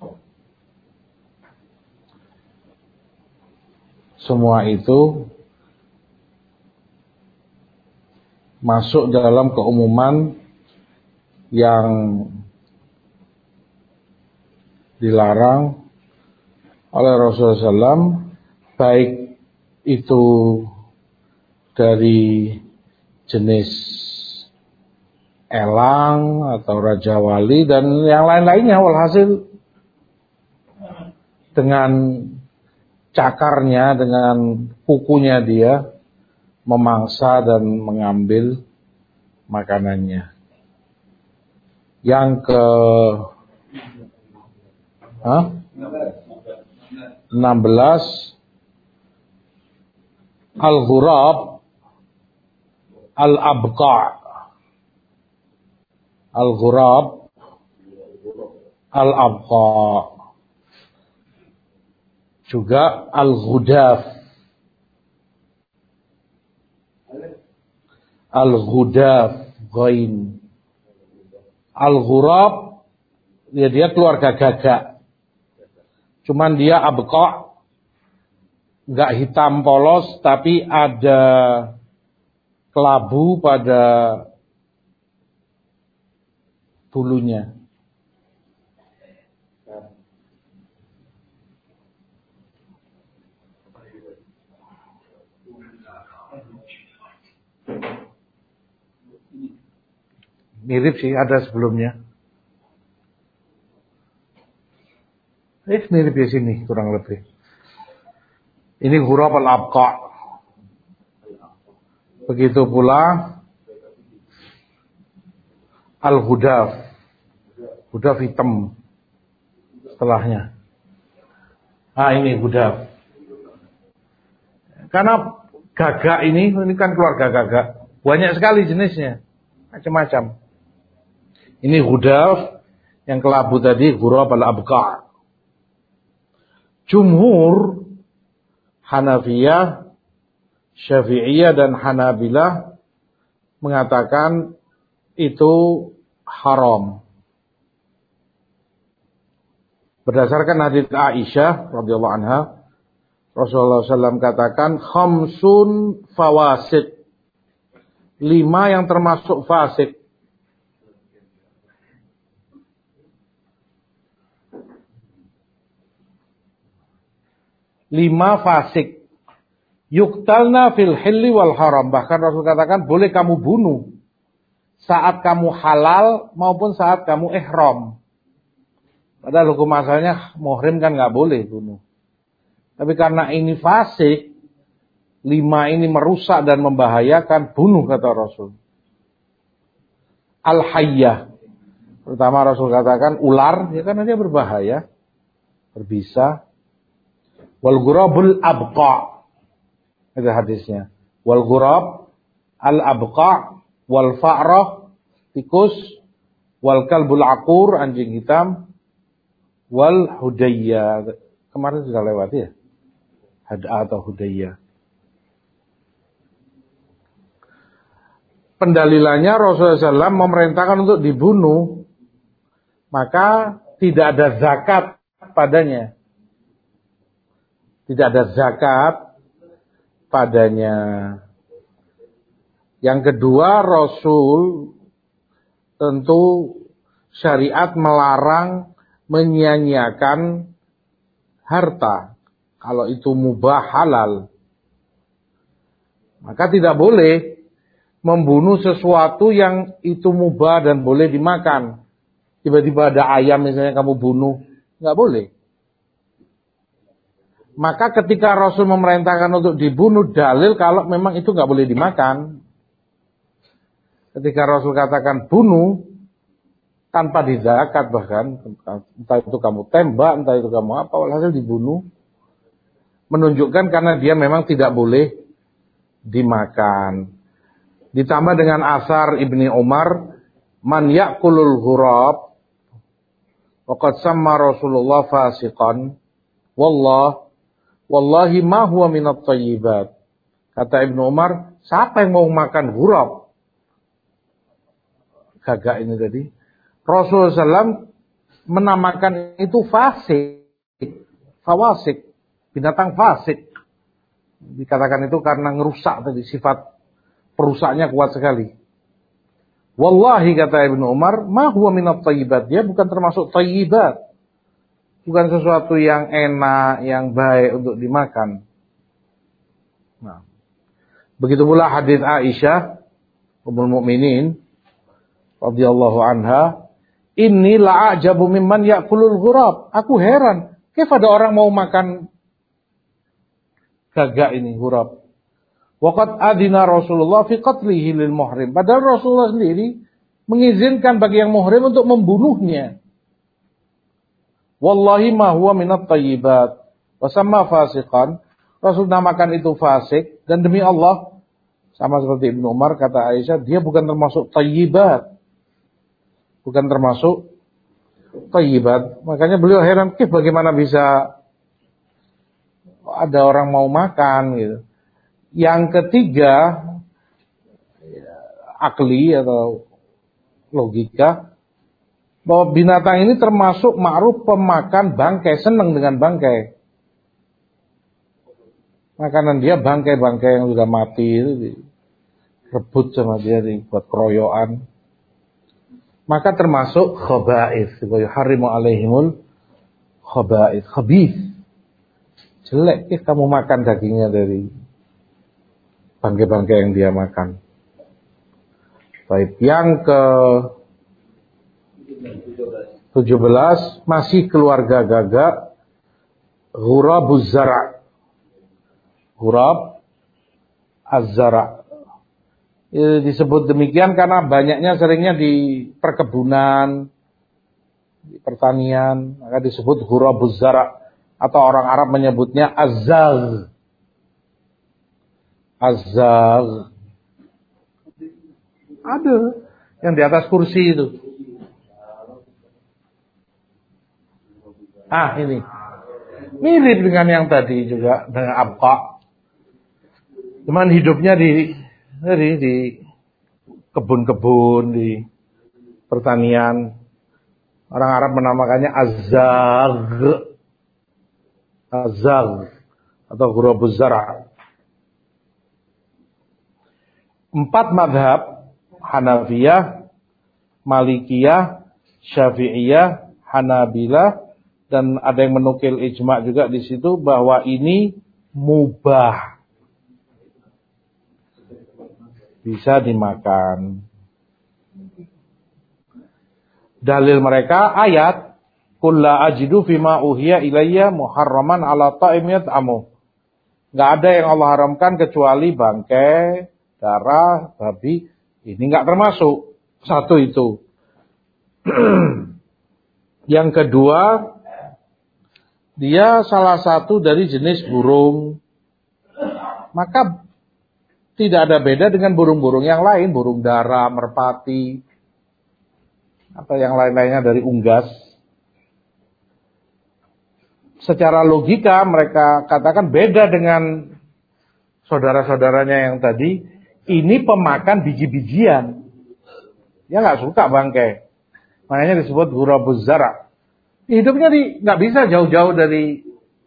Semua itu masuk dalam keumuman yang dilarang oleh Rasulullah shallallahu alaihi wasallam, baik itu dari jenis elang atau raja wali dan yang lain-lainnya. Walhasil dengan cakarnya, dengan kukunya dia memangsa dan mengambil makanannya. Yang ke huh? enam belas, al-ghurab al-abqa'. Al-ghurab al-abqa'. Juga al-ghudaf. Al-ghudaf, ghain. Al-ghurab, ya dia keluarga gagak. Cuman dia abqa', enggak hitam polos, tapi ada kelabu pada bulunya. Mirip sih, ada sebelumnya. Eh, mirip di sini kurang lebih. Ini ghurab al-abqa'. Begitu pula Al-hudaf. Hudaf hitam setelahnya. Ah, ini hudaf. Karena gagak ini, ini kan keluarga gagak. Banyak sekali jenisnya. Macam-macam. Ini hudaf, yang kelabu tadi ghurab al-abqa'. Jumhur Hanafiyah, Syafi'iyah dan Hanabilah mengatakan itu haram. Berdasarkan hadits Aisyah radhiyallahu anha, Rasulullah shallallahu alaihi wasallam katakan khamsun fawasik, lima yang termasuk fasik. Lima fasik. Yuktalna fil hilli wal haram. Bahkan Rasul katakan boleh kamu bunuh saat kamu halal maupun saat kamu ihram. Padahal hukum asalnya muhrim kan nggak boleh bunuh. Tapi karena ini fasik, lima ini merusak dan membahayakan, bunuh kata Rasul. Al-hayyah. Pertama Rasul katakan ular, ya karena dia berbahaya, berbisa. Wal ghurabul abqa. Itu hadisnya. Wal ghurab al-abqa wal fa'rah tikus wal kalbul aqur anjing hitam wal hudayya. Kemarin sudah lewat ya. Had'a atau hudayya. Pendalilannya Rasulullah shallallahu alaihi wasallam memerintahkan untuk dibunuh, maka tidak ada zakat padanya. Tidak ada zakat padanya. Yang kedua, Rasul tentu syariat melarang menyia-nyiakan harta. Kalau itu mubah halal, maka tidak boleh membunuh sesuatu yang itu mubah dan boleh dimakan. Tiba-tiba ada ayam misalnya kamu bunuh, nggak boleh. Maka ketika Rasul memerintahkan untuk dibunuh, dalil kalau memang itu nggak boleh dimakan. Ketika Rasul katakan bunuh tanpa dizakat, bahkan entah itu kamu tembak, entah itu kamu apa, walhasil dibunuh, menunjukkan karena dia memang tidak boleh dimakan. Ditambah dengan asar Ibni Umar, man ya'kulul ghurab waqad samma Rasulullah fasiqan wallah wallahi ma huwa minat thayyibat. Kata Ibnu Umar, siapa yang mau makan ghurab? Gagak ini tadi. Rasulullah shallallahu alaihi wasallam menamakan itu fasik, fawasik, binatang fasik. Dikatakan itu karena ngerusak tadi, sifat perusaknya kuat sekali. Wallahi kata Ibnu Umar, ma huwa minat thayyibat. Dia bukan termasuk thayyibat. Bukan sesuatu yang enak, yang baik untuk dimakan. Nah, begitu pula hadis Aisyah Ummul Mukminin radhiyallahu anha, inni la'ajabu mimman ya'kulul ghurab. Aku heran, kenapa ada orang mau makan gagak ini, ghurab. Waqad adina Rasulullah fi qatlihi lil muhrim. Padahal Rasulullah sendiri mengizinkan bagi yang muhrim untuk membunuhnya. Wallahi ma huwa minat thayyibat. Wasamma fasiqan. Rasul namakan itu fasik. Dan demi Allah, sama seperti Ibnu Umar, kata Aisyah, dia bukan termasuk thayyibat. Bukan termasuk thayyibat. Makanya beliau heran, kif bagaimana bisa ada orang mau makan gitu. Yang ketiga, akli atau logika, bahwa binatang ini termasuk ma'ruf pemakan bangkai, senang dengan bangkai. Makanan dia bangkai-bangkai yang sudah mati itu direbut sama dia, dibuat keroyokan. Maka termasuk khaba'ith, yuharrimu alaihimul khaba'ith, khabith. Jelek ya kamu makan dagingnya dari bangkai-bangkai yang dia makan. Baik, yang ke tujuh belas masih keluarga gagak, ghurabuz zara'. Ghurab az-zara'. E, disebut demikian karena banyaknya seringnya di perkebunan, di pertanian, maka disebut ghurabuz zara' atau orang Arab menyebutnya azzagh. Azzagh. Ada yang di atas kursi itu. Ah, ini. Mirip dengan yang tadi juga, dengan abqa. Cuman hidupnya di di, di kebun-kebun, di pertanian. Orang Arab menamakannya azzagh. Azzagh atau ghurabuz zara'. Empat madhab, Hanafiyah, Malikiyah, Syafi'iyah, Hanabilah, dan ada yang menukil ijma' juga di situ bahwa ini mubah. Bisa dimakan. Dalil mereka ayat qul la ajidu fima uhiya ilayya muharraman ala ta'im yat'amu. Enggak ada yang Allah haramkan kecuali bangkai, darah, babi. Ini enggak termasuk. Satu itu. Yang kedua, dia salah satu dari jenis burung. Maka tidak ada beda dengan burung-burung yang lain, burung dara, merpati, atau yang lain-lainnya dari unggas. Secara logika mereka katakan beda dengan saudara-saudaranya yang tadi, ini pemakan biji-bijian. Dia nggak suka bangkai, makanya disebut ghurabuz zara'. Hidupnya di nggak bisa jauh-jauh dari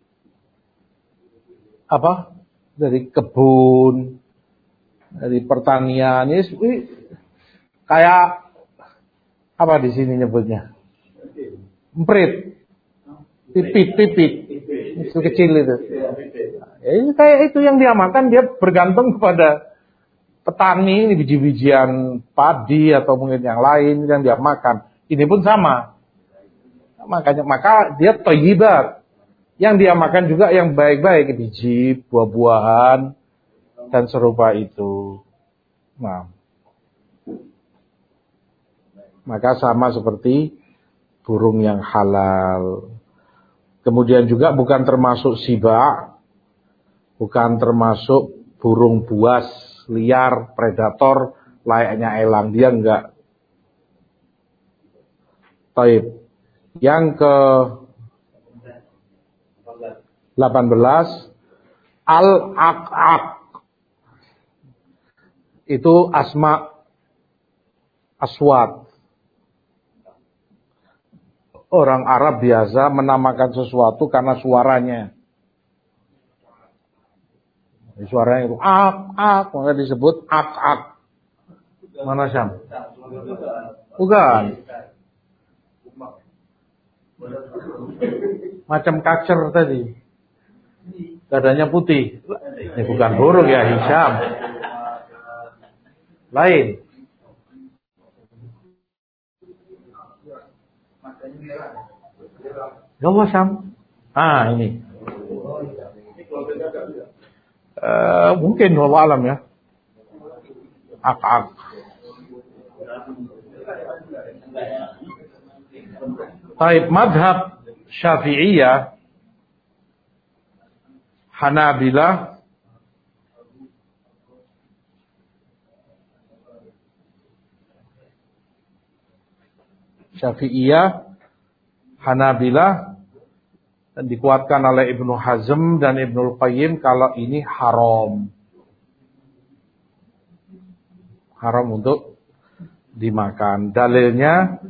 apa? Dari kebun, dari pertanian. Ini kayak apa di sini nyebutnya? Emprit. Pipit, pipit. Itu kecil itu. Ya, ini kayak itu yang dia makan, dia bergantung kepada petani, ini biji-bijian padi atau mungkin yang lain yang dia makan. Ini pun sama. Makanya maka dia thayyibat. Yang dia makan juga yang baik-baik, biji, buah-buahan dan serupa itu. Nah, maka sama seperti burung yang halal. Kemudian juga bukan termasuk siba, bukan termasuk burung buas liar, predator layaknya elang, dia enggak. Taib. Yang ke delapan belas, al-aq'aq. Itu asma aswat. Orang Arab biasa menamakan sesuatu karena suaranya. Suaranya itu ak ak, maka disebut ak ak. Mana Syam? Bukan. Macam kacer tadi. Dadanya putih. Ini bukan burung ya, Hisham. Lain. Ya Allah, Syam. Ah, ini. Uh, mungkin wallahu alam ya. Ak-ak. Taib madhab Syafi'iyah, Hanabilah, Syafi'iyah, Hanabilah, dan dikuatkan oleh Ibnu Hazm dan Ibnul Qayyim kalau ini haram. Haram untuk dimakan. Dalilnya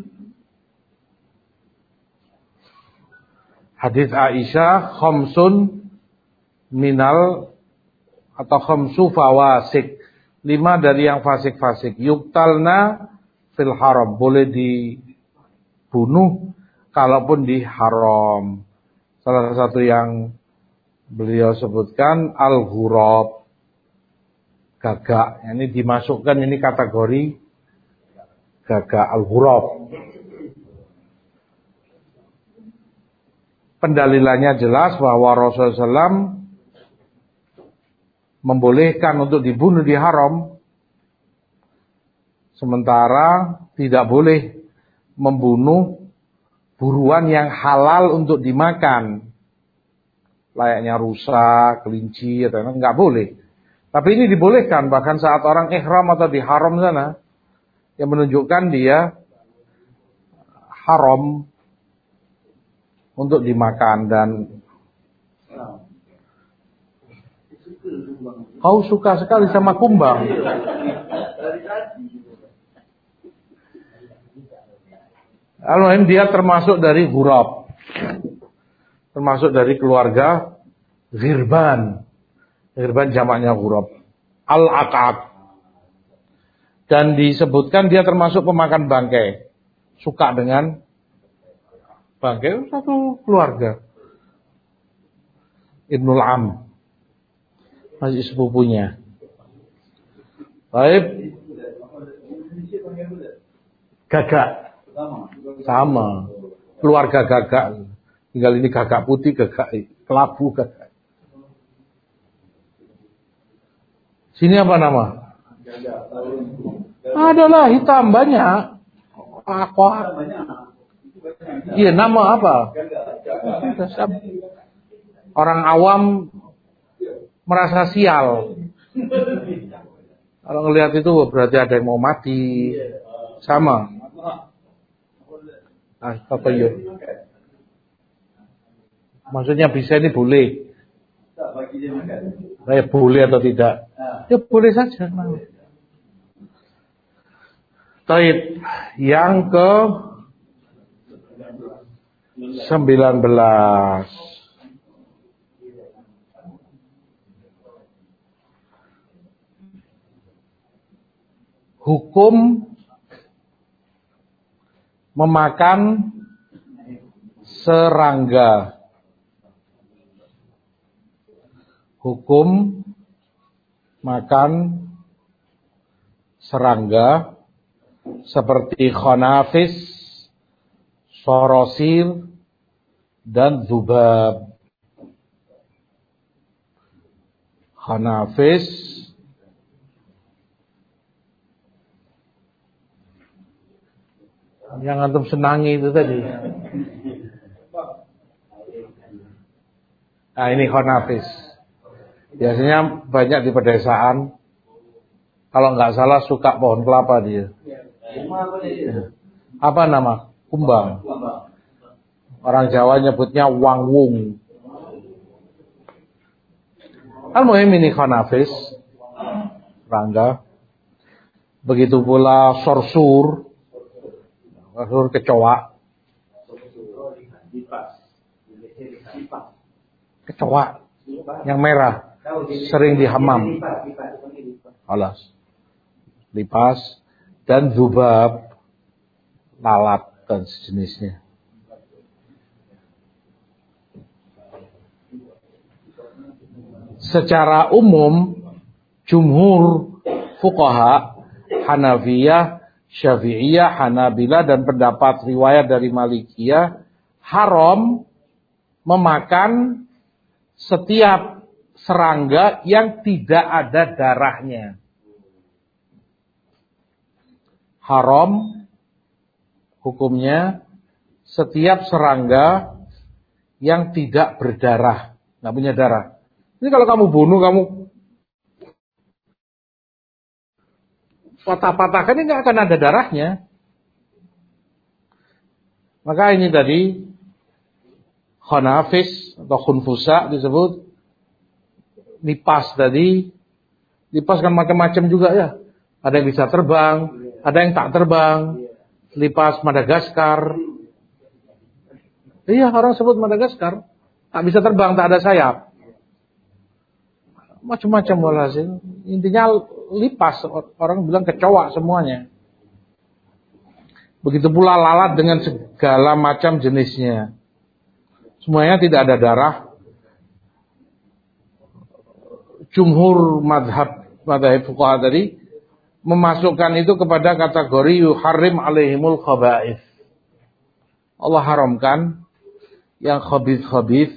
hadis Aisyah, khamsun minal atau khamsu fawasik. Lima dari yang fasik-fasik. Yuktalna fil haram. Boleh dibunuh kalaupun di haram. Salah satu yang beliau sebutkan al-ghurab, gagak. Ini dimasukkan, ini kategori gagak al-ghurab. Pendalilannya jelas bahwa Rasulullah shallallahu alaihi wasallam membolehkan untuk dibunuh di haram Sementara tidak boleh membunuh buruan yang halal untuk dimakan. Layaknya rusa, kelinci, atau enggak boleh. Tapi ini dibolehkan bahkan saat orang ihram atau di haram sana, yang menunjukkan dia haram untuk dimakan. Dan kau suka sekali sama kumbang. Al-Muhim dia termasuk dari hurab, termasuk dari keluarga ghirban. Ghirban jamaknya hurab. Al-aqab. Dan disebutkan dia termasuk pemakan bangkai. Suka dengan bangkai, satu keluarga. Ibnul Am, masih sepupunya. Baik. Gagak. Sama. Keluarga gagak. Tinggal ini gagak putih, gagak kelabu, gagak. Sini apa nama? Adalah hitam banyak. Apa? Iya, nama apa? Orang awam merasa sial. Kalau ngelihat itu berarti ada yang mau mati. Sama. Ah, apa yuk? Maksudnya bisa ini boleh. Eh, boleh atau tidak? Ya boleh saja. Taib. Yang ke sembilan belas. Hukum memakan serangga. Hukum makan serangga seperti khanafis, sorosir, dan dzubab. Khanafis, yang antum senangi itu tadi. Nah, ini khanafis. Biasanya banyak di pedesaan. Kalau nggak salah suka pohon kelapa dia. Ya. Apa nama? Kumbang. Orang Jawa nyebutnya wangwung. Al-Muhim ini khanafis, serangga. Begitu pula sorsur. Sorsur kecoa. Kecoa yang merah. Sering dihamam. Alas. Lipas dan dzubab, lalat dan sejenisnya. Secara umum jumhur fuqaha Hanafiyah, Syafi'iyah, Hanabilah dan pendapat riwayat dari Malikiyah haram memakan setiap serangga yang tidak ada darahnya. Haram hukumnya setiap serangga yang tidak berdarah, nggak punya darah. Ini kalau kamu bunuh, kamu patah-patahkan, ini nggak akan ada darahnya. Maka ini tadi khanafis atau khunfusa disebut. Lipas tadi, lipas kan macam-macam juga ya. Ada yang bisa terbang, ada yang tak terbang. Lipas Madagaskar. Iya, orang sebut Madagaskar. Tak bisa terbang, tak ada sayap. Macam-macam walhasil. Intinya lipas, orang bilang kecoa semuanya. Begitu pula lalat dengan segala macam jenisnya. Semuanya tidak ada darah. Jumhur madhab madhab fuqaha tadi memasukkan itu kepada kategori yuharrim alaihimul khaba'ith. Allah haramkan yang khabith-khabith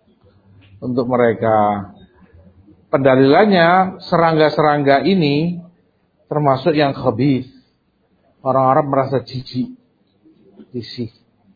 untuk mereka. Pendalilannya serangga-serangga ini termasuk yang khabith. Orang Arab merasa jijik, risih.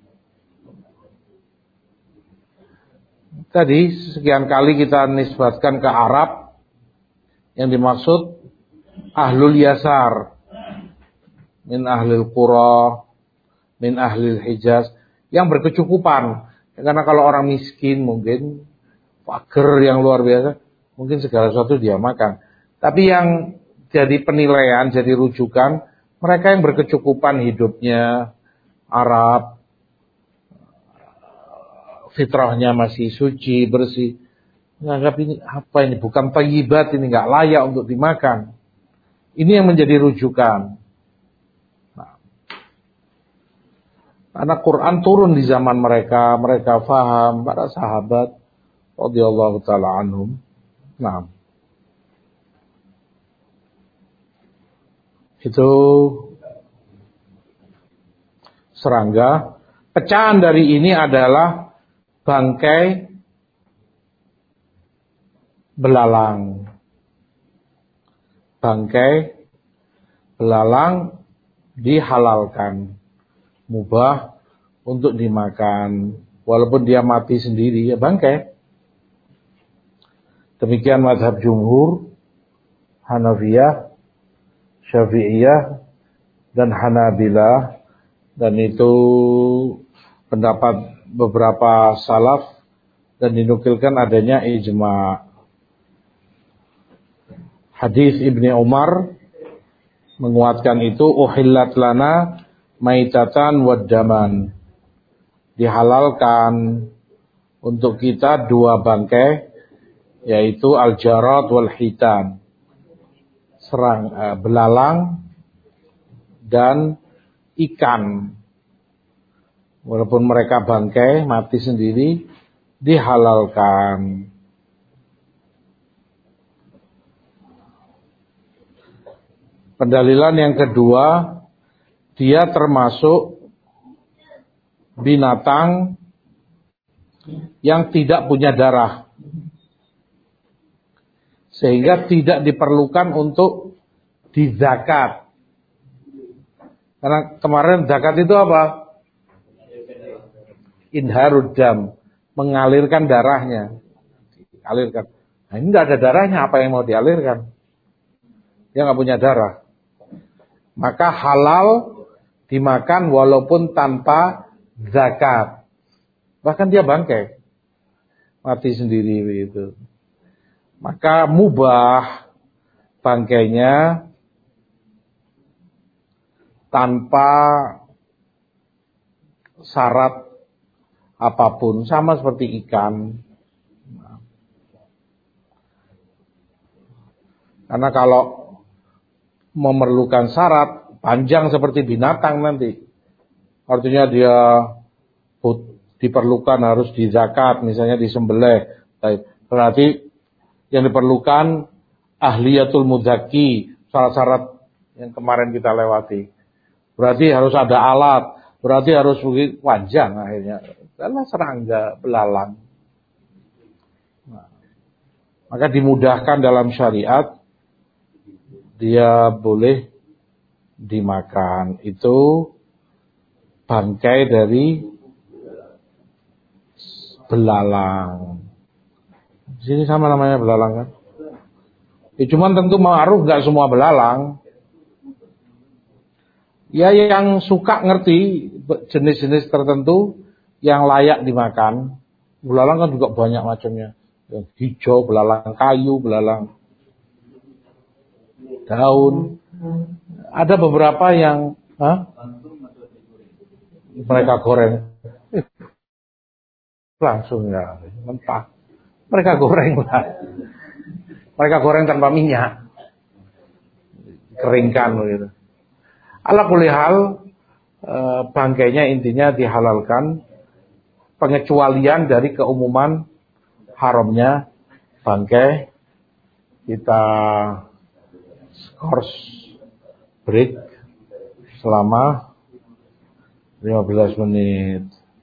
Tadi sekian kali kita nisbatkan ke Arab, yang dimaksud ahlul yasar, min ahlil qura, min ahlil hijaz, yang berkecukupan. Karena kalau orang miskin mungkin fakir yang luar biasa, mungkin segala sesuatu dia makan. Tapi yang jadi penilaian, jadi rujukan, mereka yang berkecukupan hidupnya, Arab, fitrahnya masih suci, bersih. Menganggap ini apa ini, bukan thayyibat, ini enggak layak untuk dimakan. Ini yang menjadi rujukan. Nah, karena Quran turun di zaman mereka, mereka faham, para sahabat radhiyallahu taala anhum. Nah, itu serangga. Pecahan dari ini adalah bangkai belalang. Bangkai belalang dihalalkan, mubah untuk dimakan, walaupun dia mati sendiri, ya bangkai. Demikian mazhab jumhur, Hanafiyah, Syafi'iyah, dan Hanabilah, dan itu pendapat beberapa salaf, dan dinukilkan adanya ijma'. Hadis Ibni Umar menguatkan itu, uhillat lana maitatan waddaman. Dihalalkan untuk kita dua bangkai, yaitu al-jarad wal hitan. Serang eh, belalang dan ikan. Walaupun mereka bangkai, mati sendiri, dihalalkan. Pendalilan yang kedua, dia termasuk binatang yang tidak punya darah, sehingga tidak diperlukan untuk dizakat. Karena kemarin zakat itu apa? Inharud dam, mengalirkan darahnya. Alirkan. Nah, ini tidak ada darahnya, apa yang mau dialirkan? Dia nggak punya darah. Maka halal dimakan walaupun tanpa zakat. Bahkan dia bangkai, mati sendiri begitu. Maka mubah bangkainya tanpa syarat apapun, sama seperti ikan. Karena kalau memerlukan syarat panjang seperti binatang nanti, artinya dia diperlukan harus dizakat, misalnya disembelih, berarti yang diperlukan ahliyatul mudzaki, syarat-syarat yang kemarin kita lewati. Berarti harus ada alat, berarti harus panjang akhirnya. Karena serangga, belalang. Nah, maka dimudahkan dalam syariat, dia boleh dimakan. Itu bangkai dari belalang. Di sini sama namanya belalang kan? Ya, cuman tentu ma'ruf gak semua belalang. Ya yang suka ngerti jenis-jenis tertentu yang layak dimakan. Belalang kan juga banyak macamnya. Yang hijau, belalang kayu, belalang daun. Ada beberapa yang huh? mereka goreng. Eh, langsung ya, mentah. Mereka goreng lah. Mereka goreng tanpa minyak. Keringkan begitu. Ala kulli hal, bangkainya intinya dihalalkan, pengecualian dari keumuman haramnya bangkai. Kita skors break selama lima belas menit.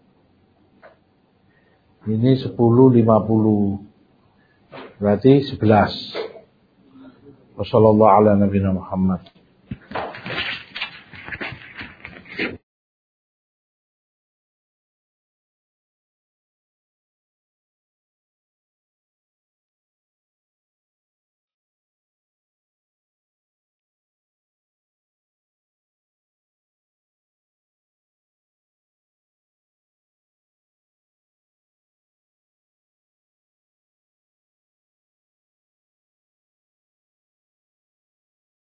Ini sepuluh lima puluh. Berarti sebelas. Wassallallahu ala nabiyina Muhammad.